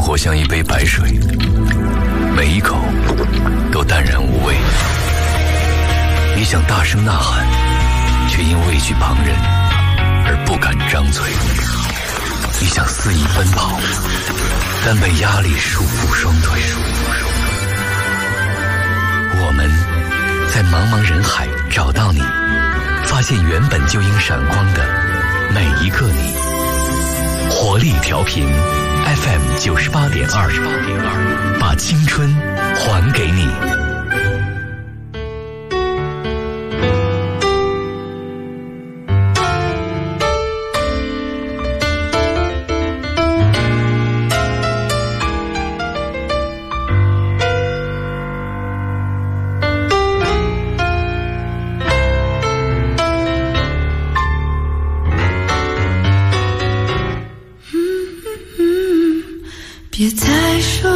活像一杯白水，每一口都淡然无味。你想大声呐喊，却因畏惧旁人而不敢张嘴。你想肆意奔跑，但被压力束缚双腿。我们在茫茫人海找到你，发现原本就应闪光的每一个你。活力调频 FM 98.2，把青春还给你。 别再说，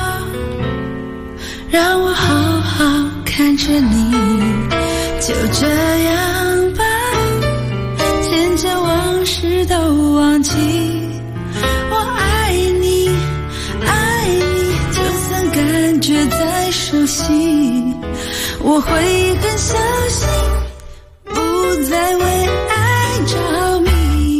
让我好好看着你，就这样吧，牵着往事都忘记。我爱你，爱你，就算感觉再熟悉，我会很小心，不再为爱着迷。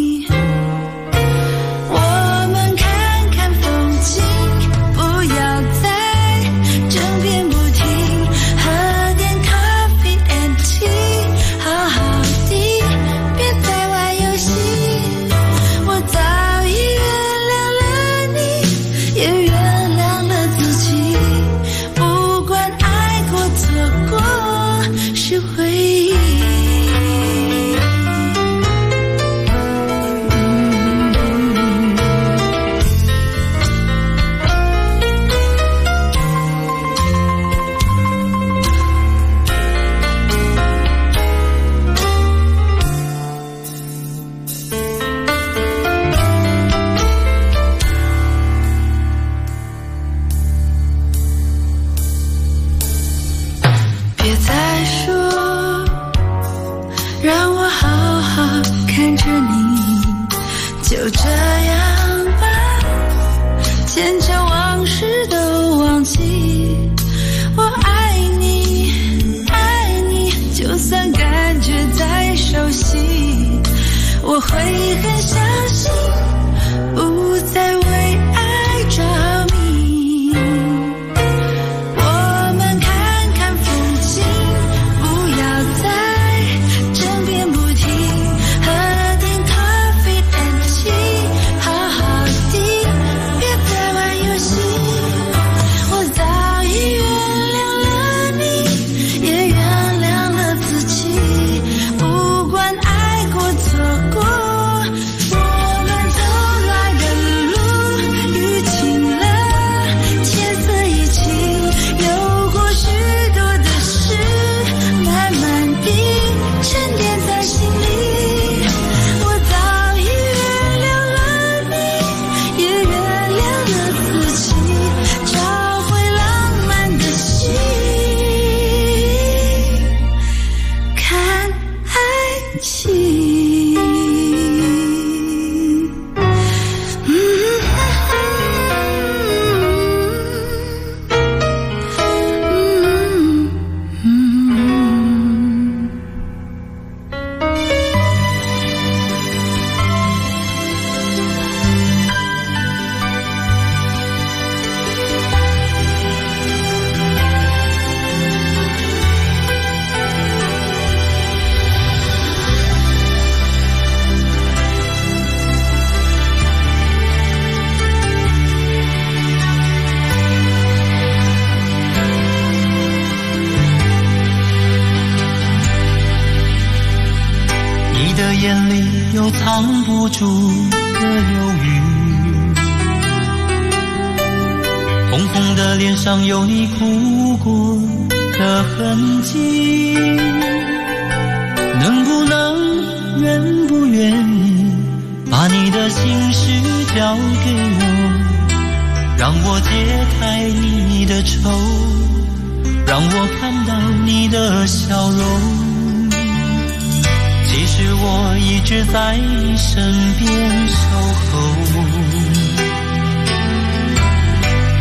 我会很小心，不再为爱着迷。我们看看风景，不要在枕边不停，喝点咖啡 and tea， 好好的，别再玩游戏。我早已原谅了你，也原谅了自己，不管爱过错过，我们走来的路雨停了，天色已晴，有过许多的事，慢慢地沉淀在心里。我早已原谅了你，也原谅了自己，找回浪漫的心，看爱情。 你的眼里有藏不住的忧郁，红红的脸上有你哭过的痕迹，能不能愿不愿意把你的心事交给我，让我解开你的愁，让我看到你的笑容。其实我一直在你身边守候，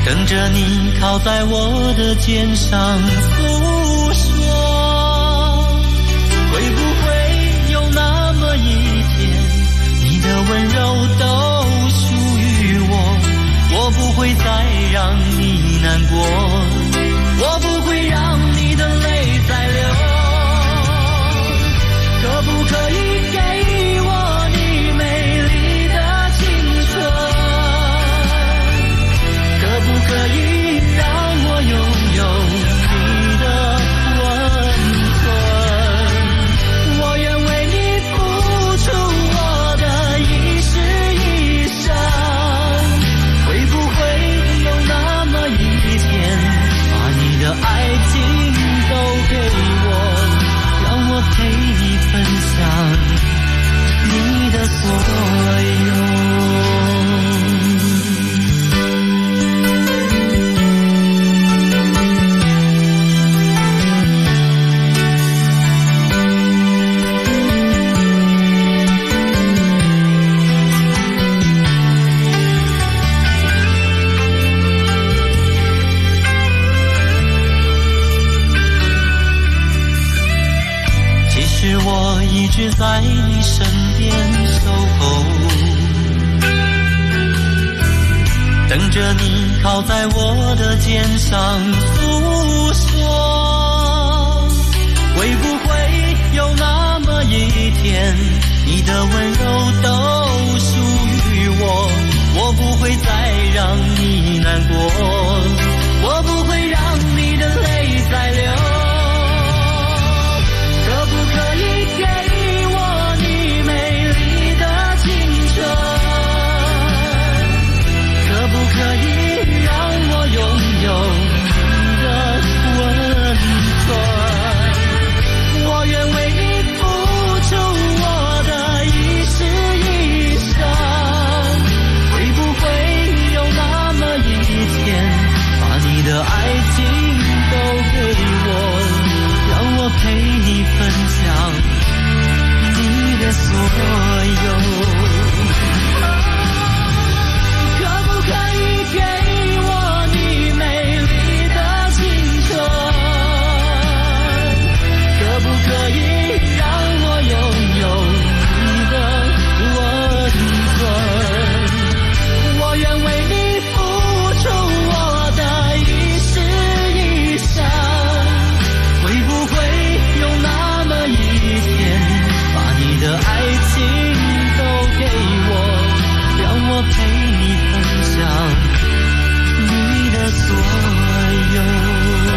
等着你靠在我的肩上诉说。会不会有那么一天，你的温柔都属于我，我不会再让你难过，我不会让你的泪再流。可不可以给我你美丽的青春？可不可以让我拥有你的温存？我愿为你付出我的一世一生。会不会有那么一天，把你的爱情都给我，让我陪你分享你的所有。我一直在你身边守候，等着你靠在我的肩上诉说。会不会有那么一天，你的温柔都属于我，我不会再让你难过，我不会让你的泪再流。可不可以给我你美丽的青春？可不可以让我拥有你的温存？我愿为你付出我的一世一生。会不会有那么一天，把你的爱情都给我，让我陪你分享你的所有？可不可以给我你美丽的青春？可不可以让我拥有你的温存？我愿为你付出我的一世一生。会不会有那么一天，把你的爱情都给我，让我陪你分享你的所有？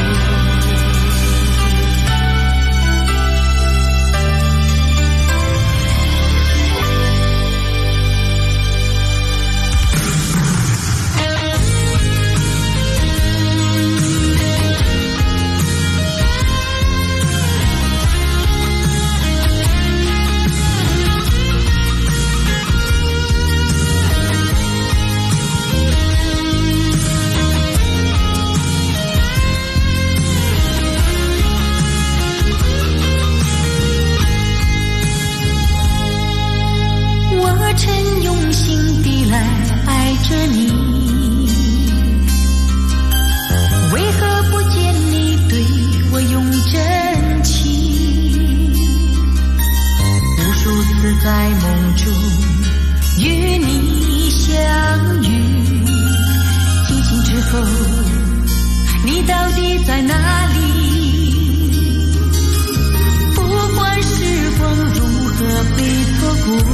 真用心地来爱着你，为何不见你对我用真情？无数次在梦中与你相遇，清醒之后你到底在哪里？不管时光如何被错过，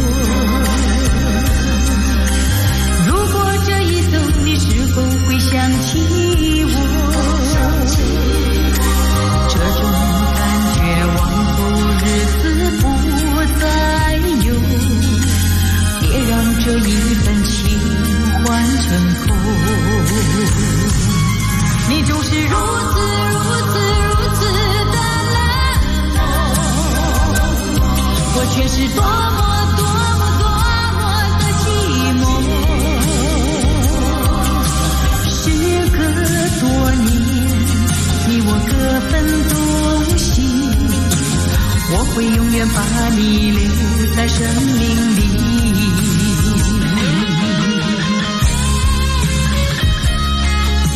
如果这一走，你是否会想起我？这种感觉往后日子不再有，别让这一份情换成空。你就是如此的冷漠，我却是多么的寂寞。时隔多年，你我各分东西，我会永远把你留在生命里。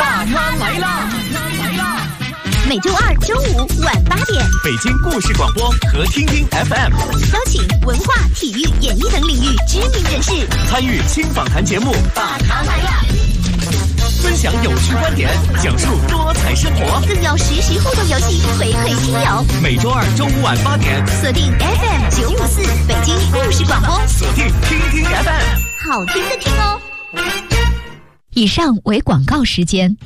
大咖来啦！ 每周二、周五晚8点， 北京故事广播和听听 FM 邀请文化、体育、演艺等领域知名人士参与轻访谈节目《 大咖来啦》， 分享有趣观点，讲述多彩生活， 更有实时互动游戏回馈亲友。 每周二、周五晚8点， 锁定 FM 954北京故事广播， 锁定听听 FM， 好听的听哦。以上为广告时间。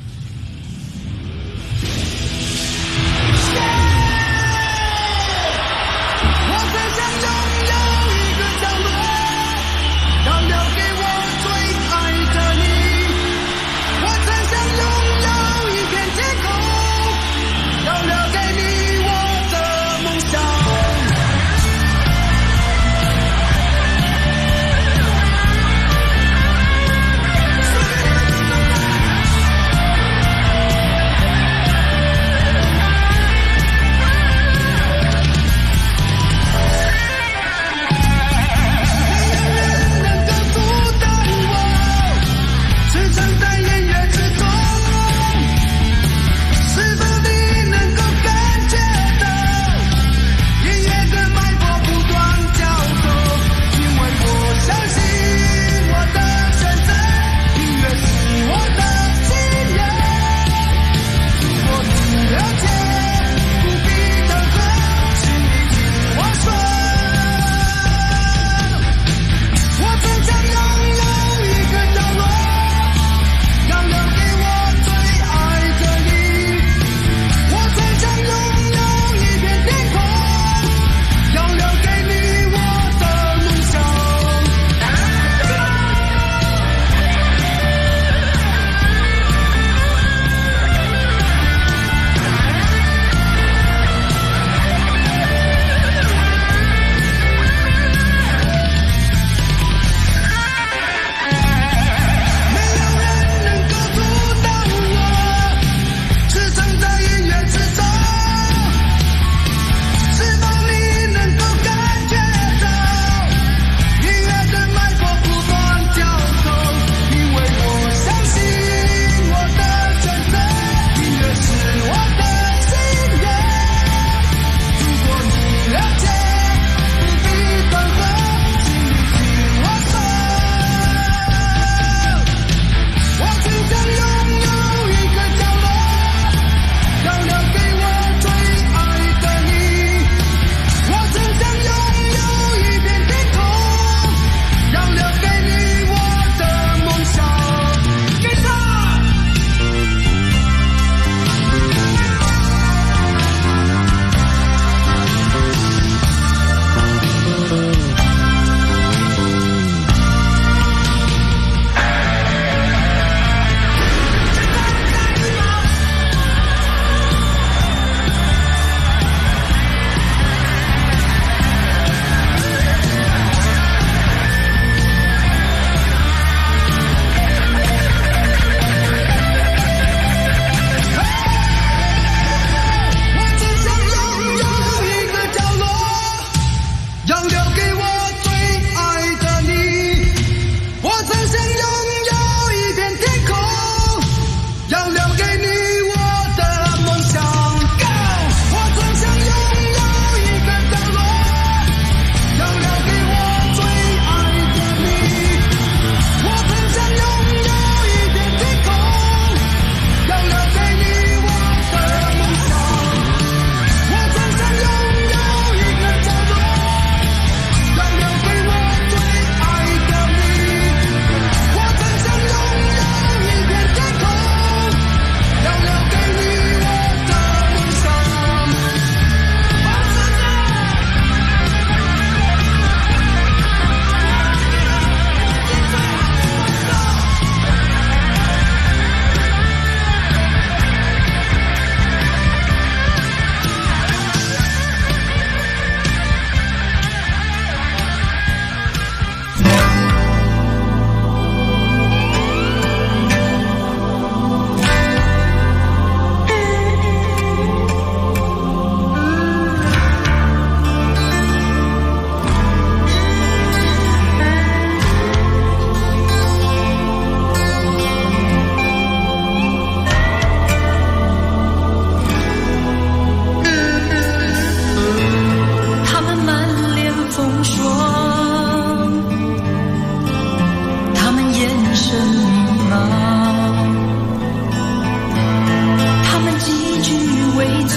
句伪作，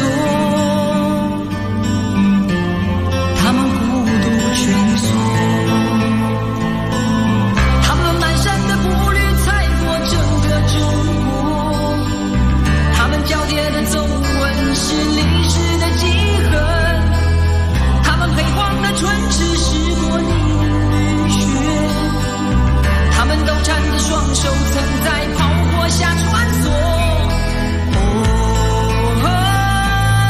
他们孤独蜷缩，他们蹒跚的步履踩过整个中国，他们交叠的皱纹是历史的记恨，他们辉煌的唇齿是过你的绿血，他们抖颤的双手曾在炮火下穿梭。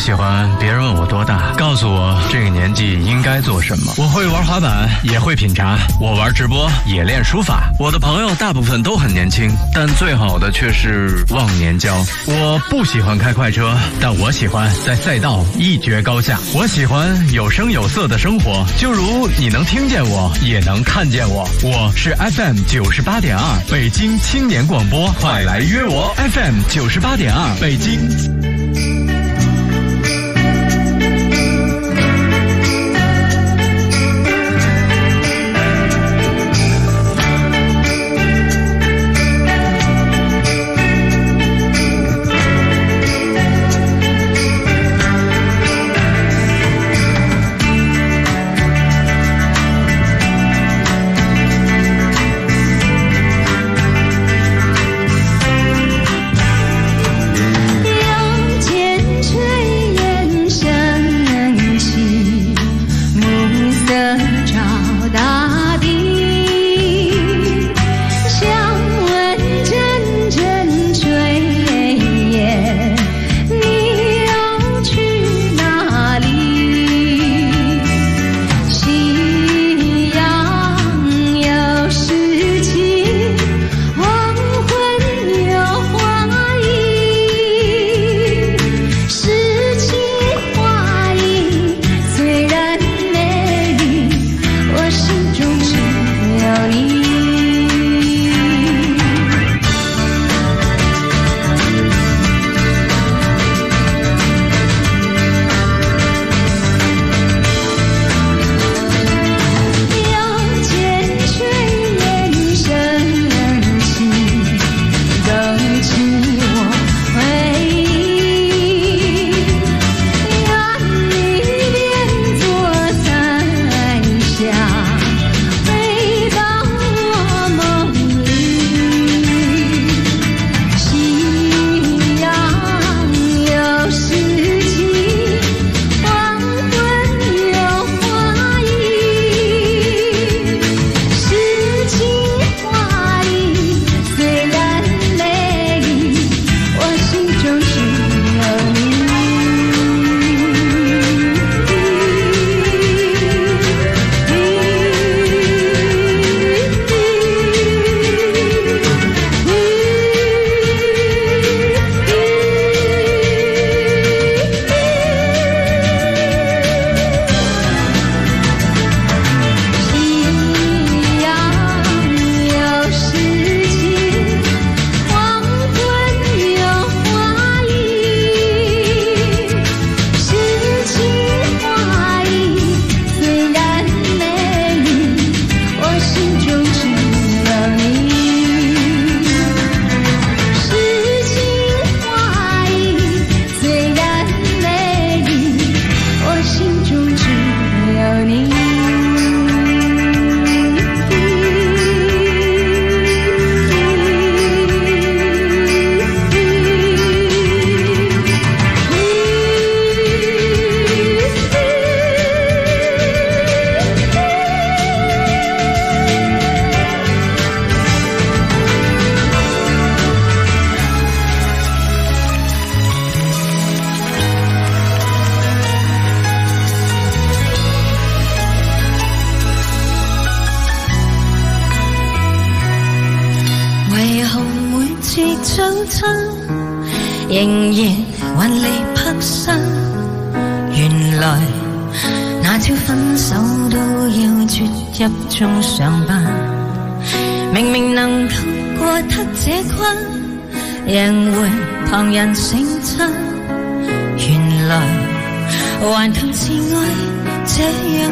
喜欢别人问我多大，告诉我这个年纪应该做什么。我会玩滑板，也会品茶，我玩直播，也练书法。我的朋友大部分都很年轻，但最好的却是忘年交。我不喜欢开快车，但我喜欢在赛道一决高下。我喜欢有声有色的生活，就如你能听见我，也能看见我。我是 FM 98.2北京青年广播，快来约我 FM 98.2北京。 仍然還離泊身，原來那朝分手都要啜泣中上班，明明能透過他這關，仍會旁人成真，原來頑強自愛這樣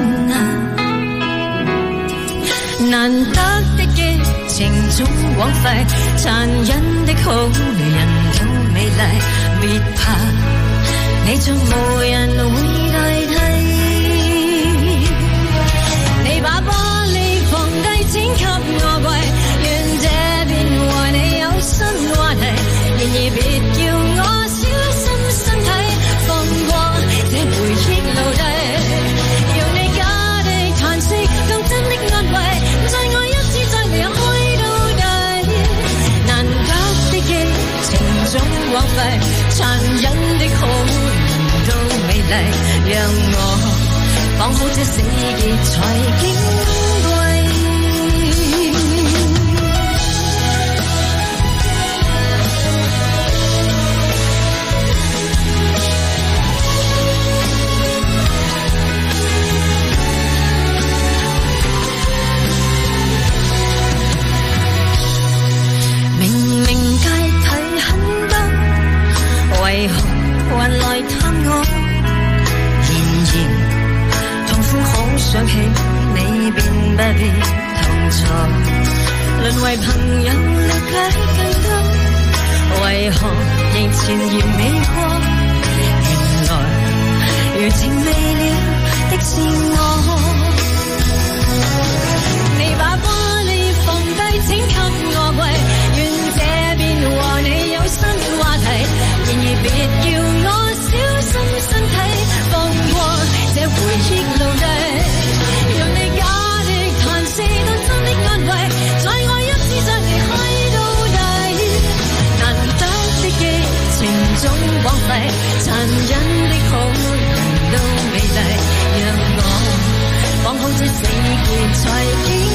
難得的激情總枉費，殘忍的好人都美麗，別怕你將無人會代替，你把玻璃放低剪給我跪，願這邊和你有新話題，然而別叫我小心身體，放過這回憶奴隸，用你假的嘆息當真的安慰，在我一次再離開到底，難得的激情總枉費，殘忍的好人都麗，讓我放好這死結才矜貴。為何還來探我？然而痛苦好想起你，便不必同坐。淪為朋友了解更多，為何仍前言未過？原來餘情未了的是我。你把玻璃放低，請給我跪，願這邊和你有新話題。然而別要我小心身體，放過這回憶奴隸，讓你假的彈舌當真的安慰，在我一次將你開到底，難得的激情總枉費，殘忍的好人都美麗，讓我放好這死結才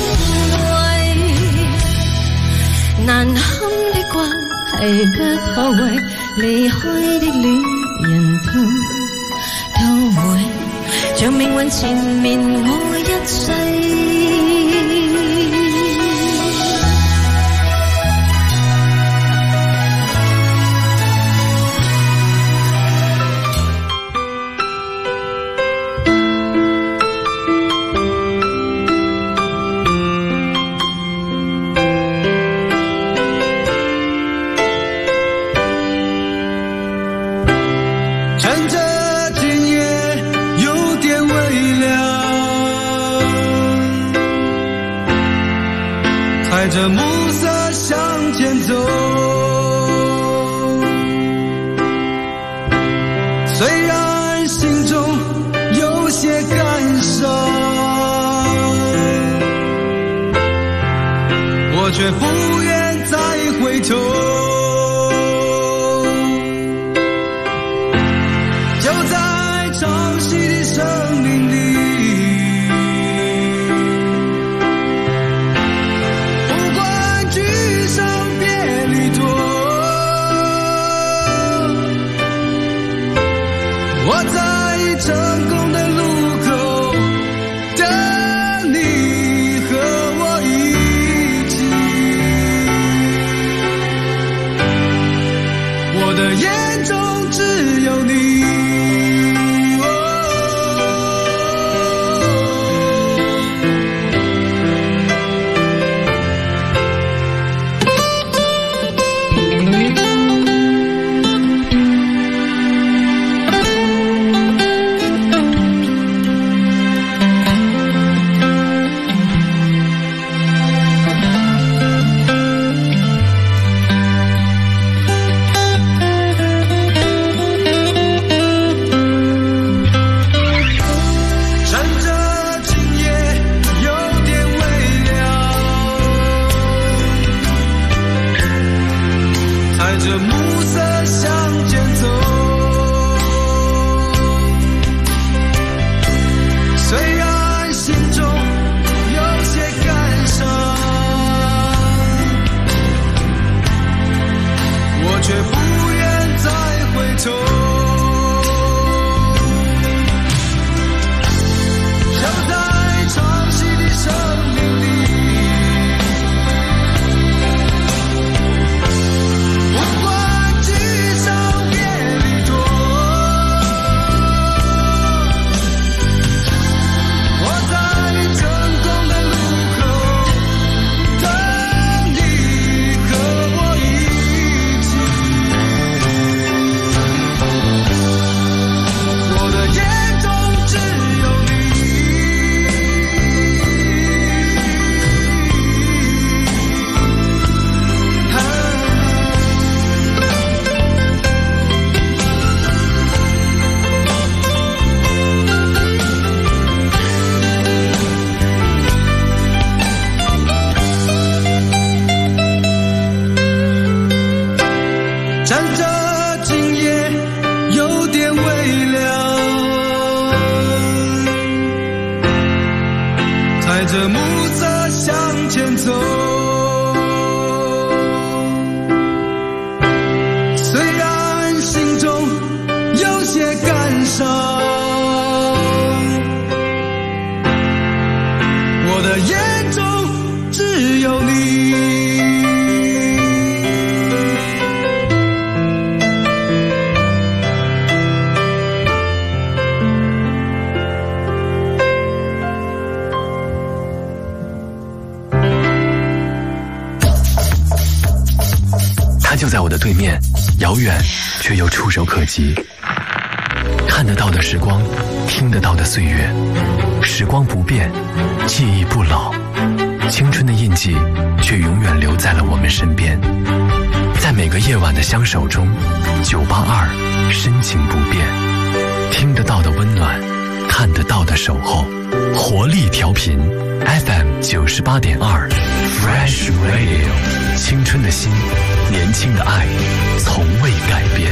矜貴，難堪的關係不可為離開的戀人都會像命運纏綿我一世。 踩着暮色向前走，虽然心中有些感伤，我却不愿再回头，就在潮汐的生命里，我在成功的路口等你和我一起，我的眼中只有你。着暮色向前走，虽然心中有些感伤，我却不愿再回头，就在潮汐的生命里，不管聚散就在我的对面，遥远却又触手可及。看得到的时光，听得到的岁月，时光不变，记忆不老，青春的印记却永远留在了我们身边。在每个夜晚的相守中，982深情不变，听得到的温暖，看得到的守候，活力调频 FM 98.2 Fresh Radio， 青春的心，年轻的爱，从未改变。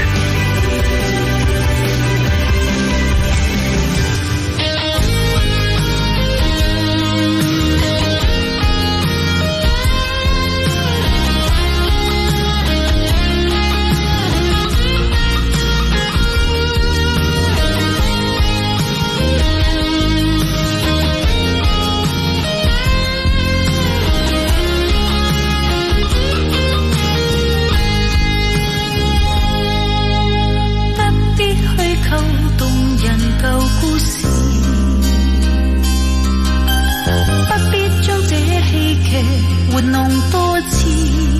玩弄多次，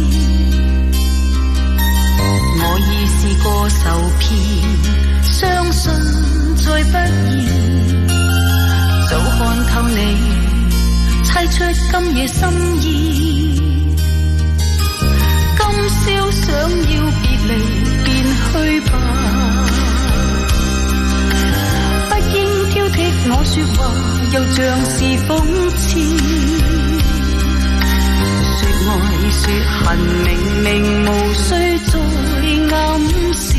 我已試過受騙，相信再不易。早看透你，猜出今夜心意。今宵想要別離，便去吧，不應挑剔我說話，又像是諷刺。愛說恨明明無需再暗示，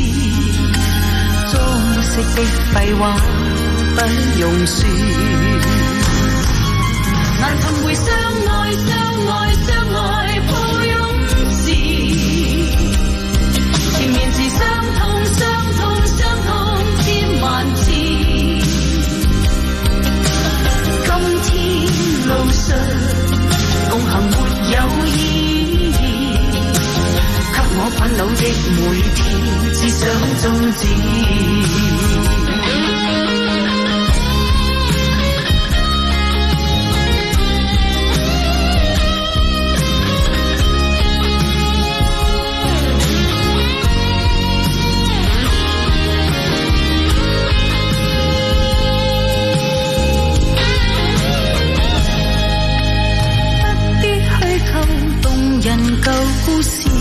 裝飾的廢話不用說，難尋回相愛相愛相愛抱擁時，前面是傷痛傷痛傷痛千萬次，今天路上共行沒有意義，給我困擾的每天只想終止。舊故事，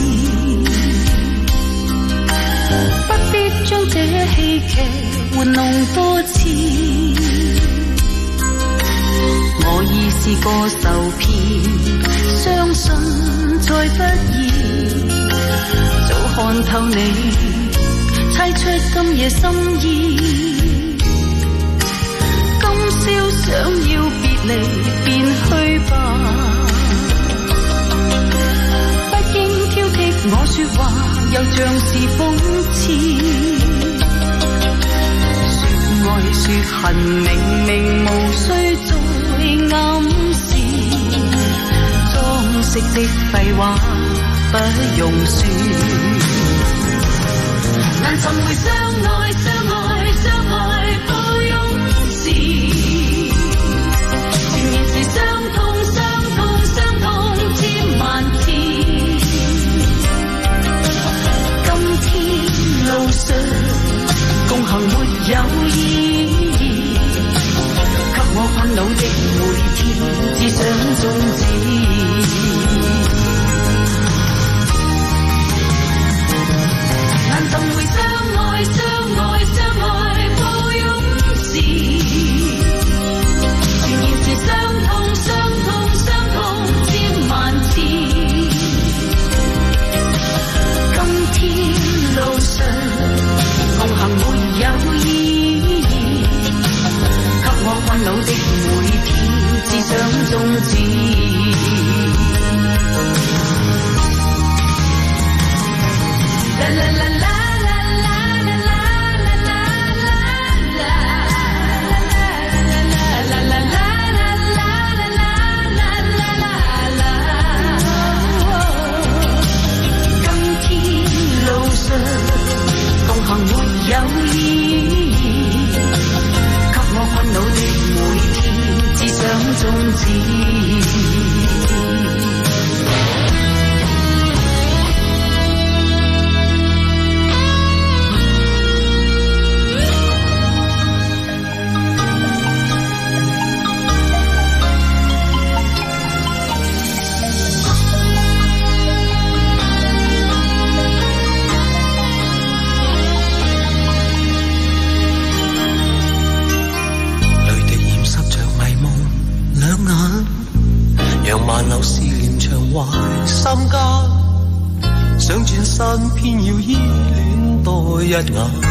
不必將這戲劇玩弄多次。我已試過受騙，相信再不易。早看透你，猜出今夜心意。今宵想要別離，便去吧。我說話又像是諷刺，說愛說恨明明無需再暗示，裝飾的廢話不用說，難尋回相愛相愛相愛抱擁時，前面是傷痛傷痛傷痛千萬次。路上共行沒有意義，給我困擾的每天只想終止。難尋回相愛相愛身，偏要依戀多一眼。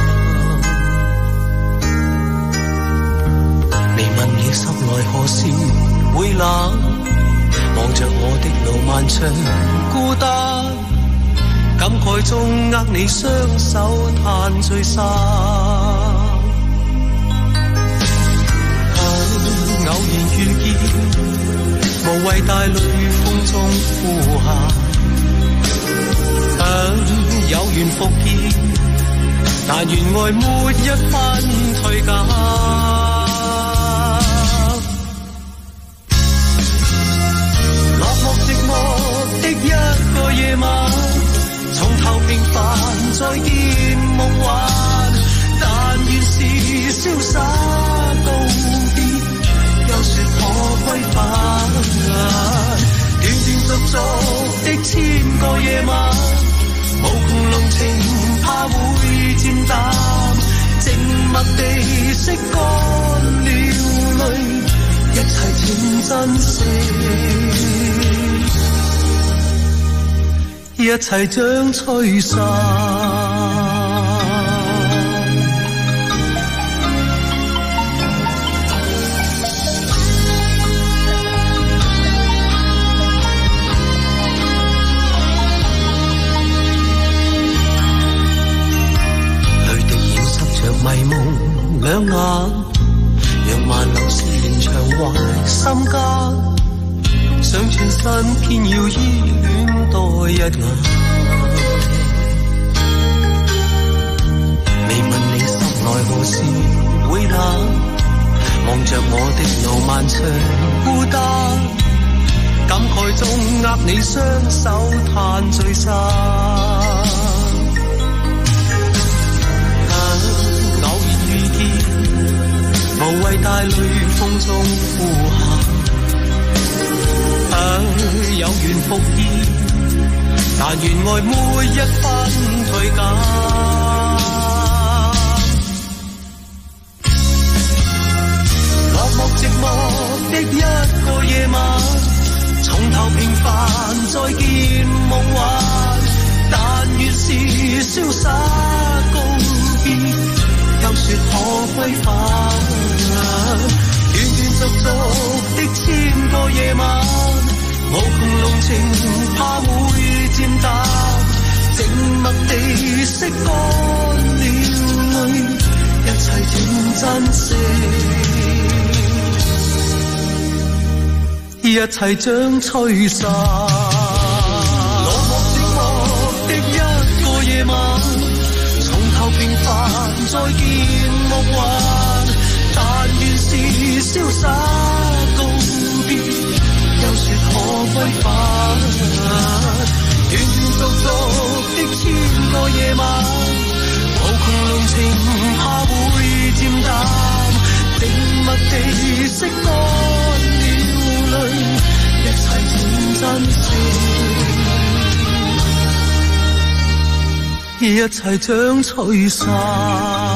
未問你心內何時會冷，望着我的路漫長孤單，感慨中握你雙手嘆聚散。偶然遇見，無謂帶淚風中呼喊。有緣復見，但願愛沒一分退減。落寞寂寞的一個夜晚，從頭平凡再見夢幻，但願是瀟灑告別，又說可歸返。斷斷續續的千個夜晚，無窮濃情怕會漸淡，靜默地拭乾了淚，一切請珍惜，一切將吹散。迷夢兩眼，讓萬流思念長懷心間，想轉身偏要依戀多一眼。未問你心內何時會冷，望着我的路漫長孤單，感慨中握你雙手嘆聚散。無謂帶淚風中呼喊，有緣復見，但願愛沒一分退減。落寞寂寞的一個夜晚，從頭平凡再見夢幻，但願是瀟灑告別，又說可歸返。斷斷續續的千個夜晚，無窮濃情怕會漸淡，靜默地拭乾了淚，一切請珍惜，一切將吹散。落寞寂寞的一個夜晚，從頭平凡再見夢幻，但願是瀟灑告別，又說可歸返。斷斷續續的千個夜晚，無窮濃情怕會漸淡，靜默地拭乾了淚，一切請珍惜，一切將吹散。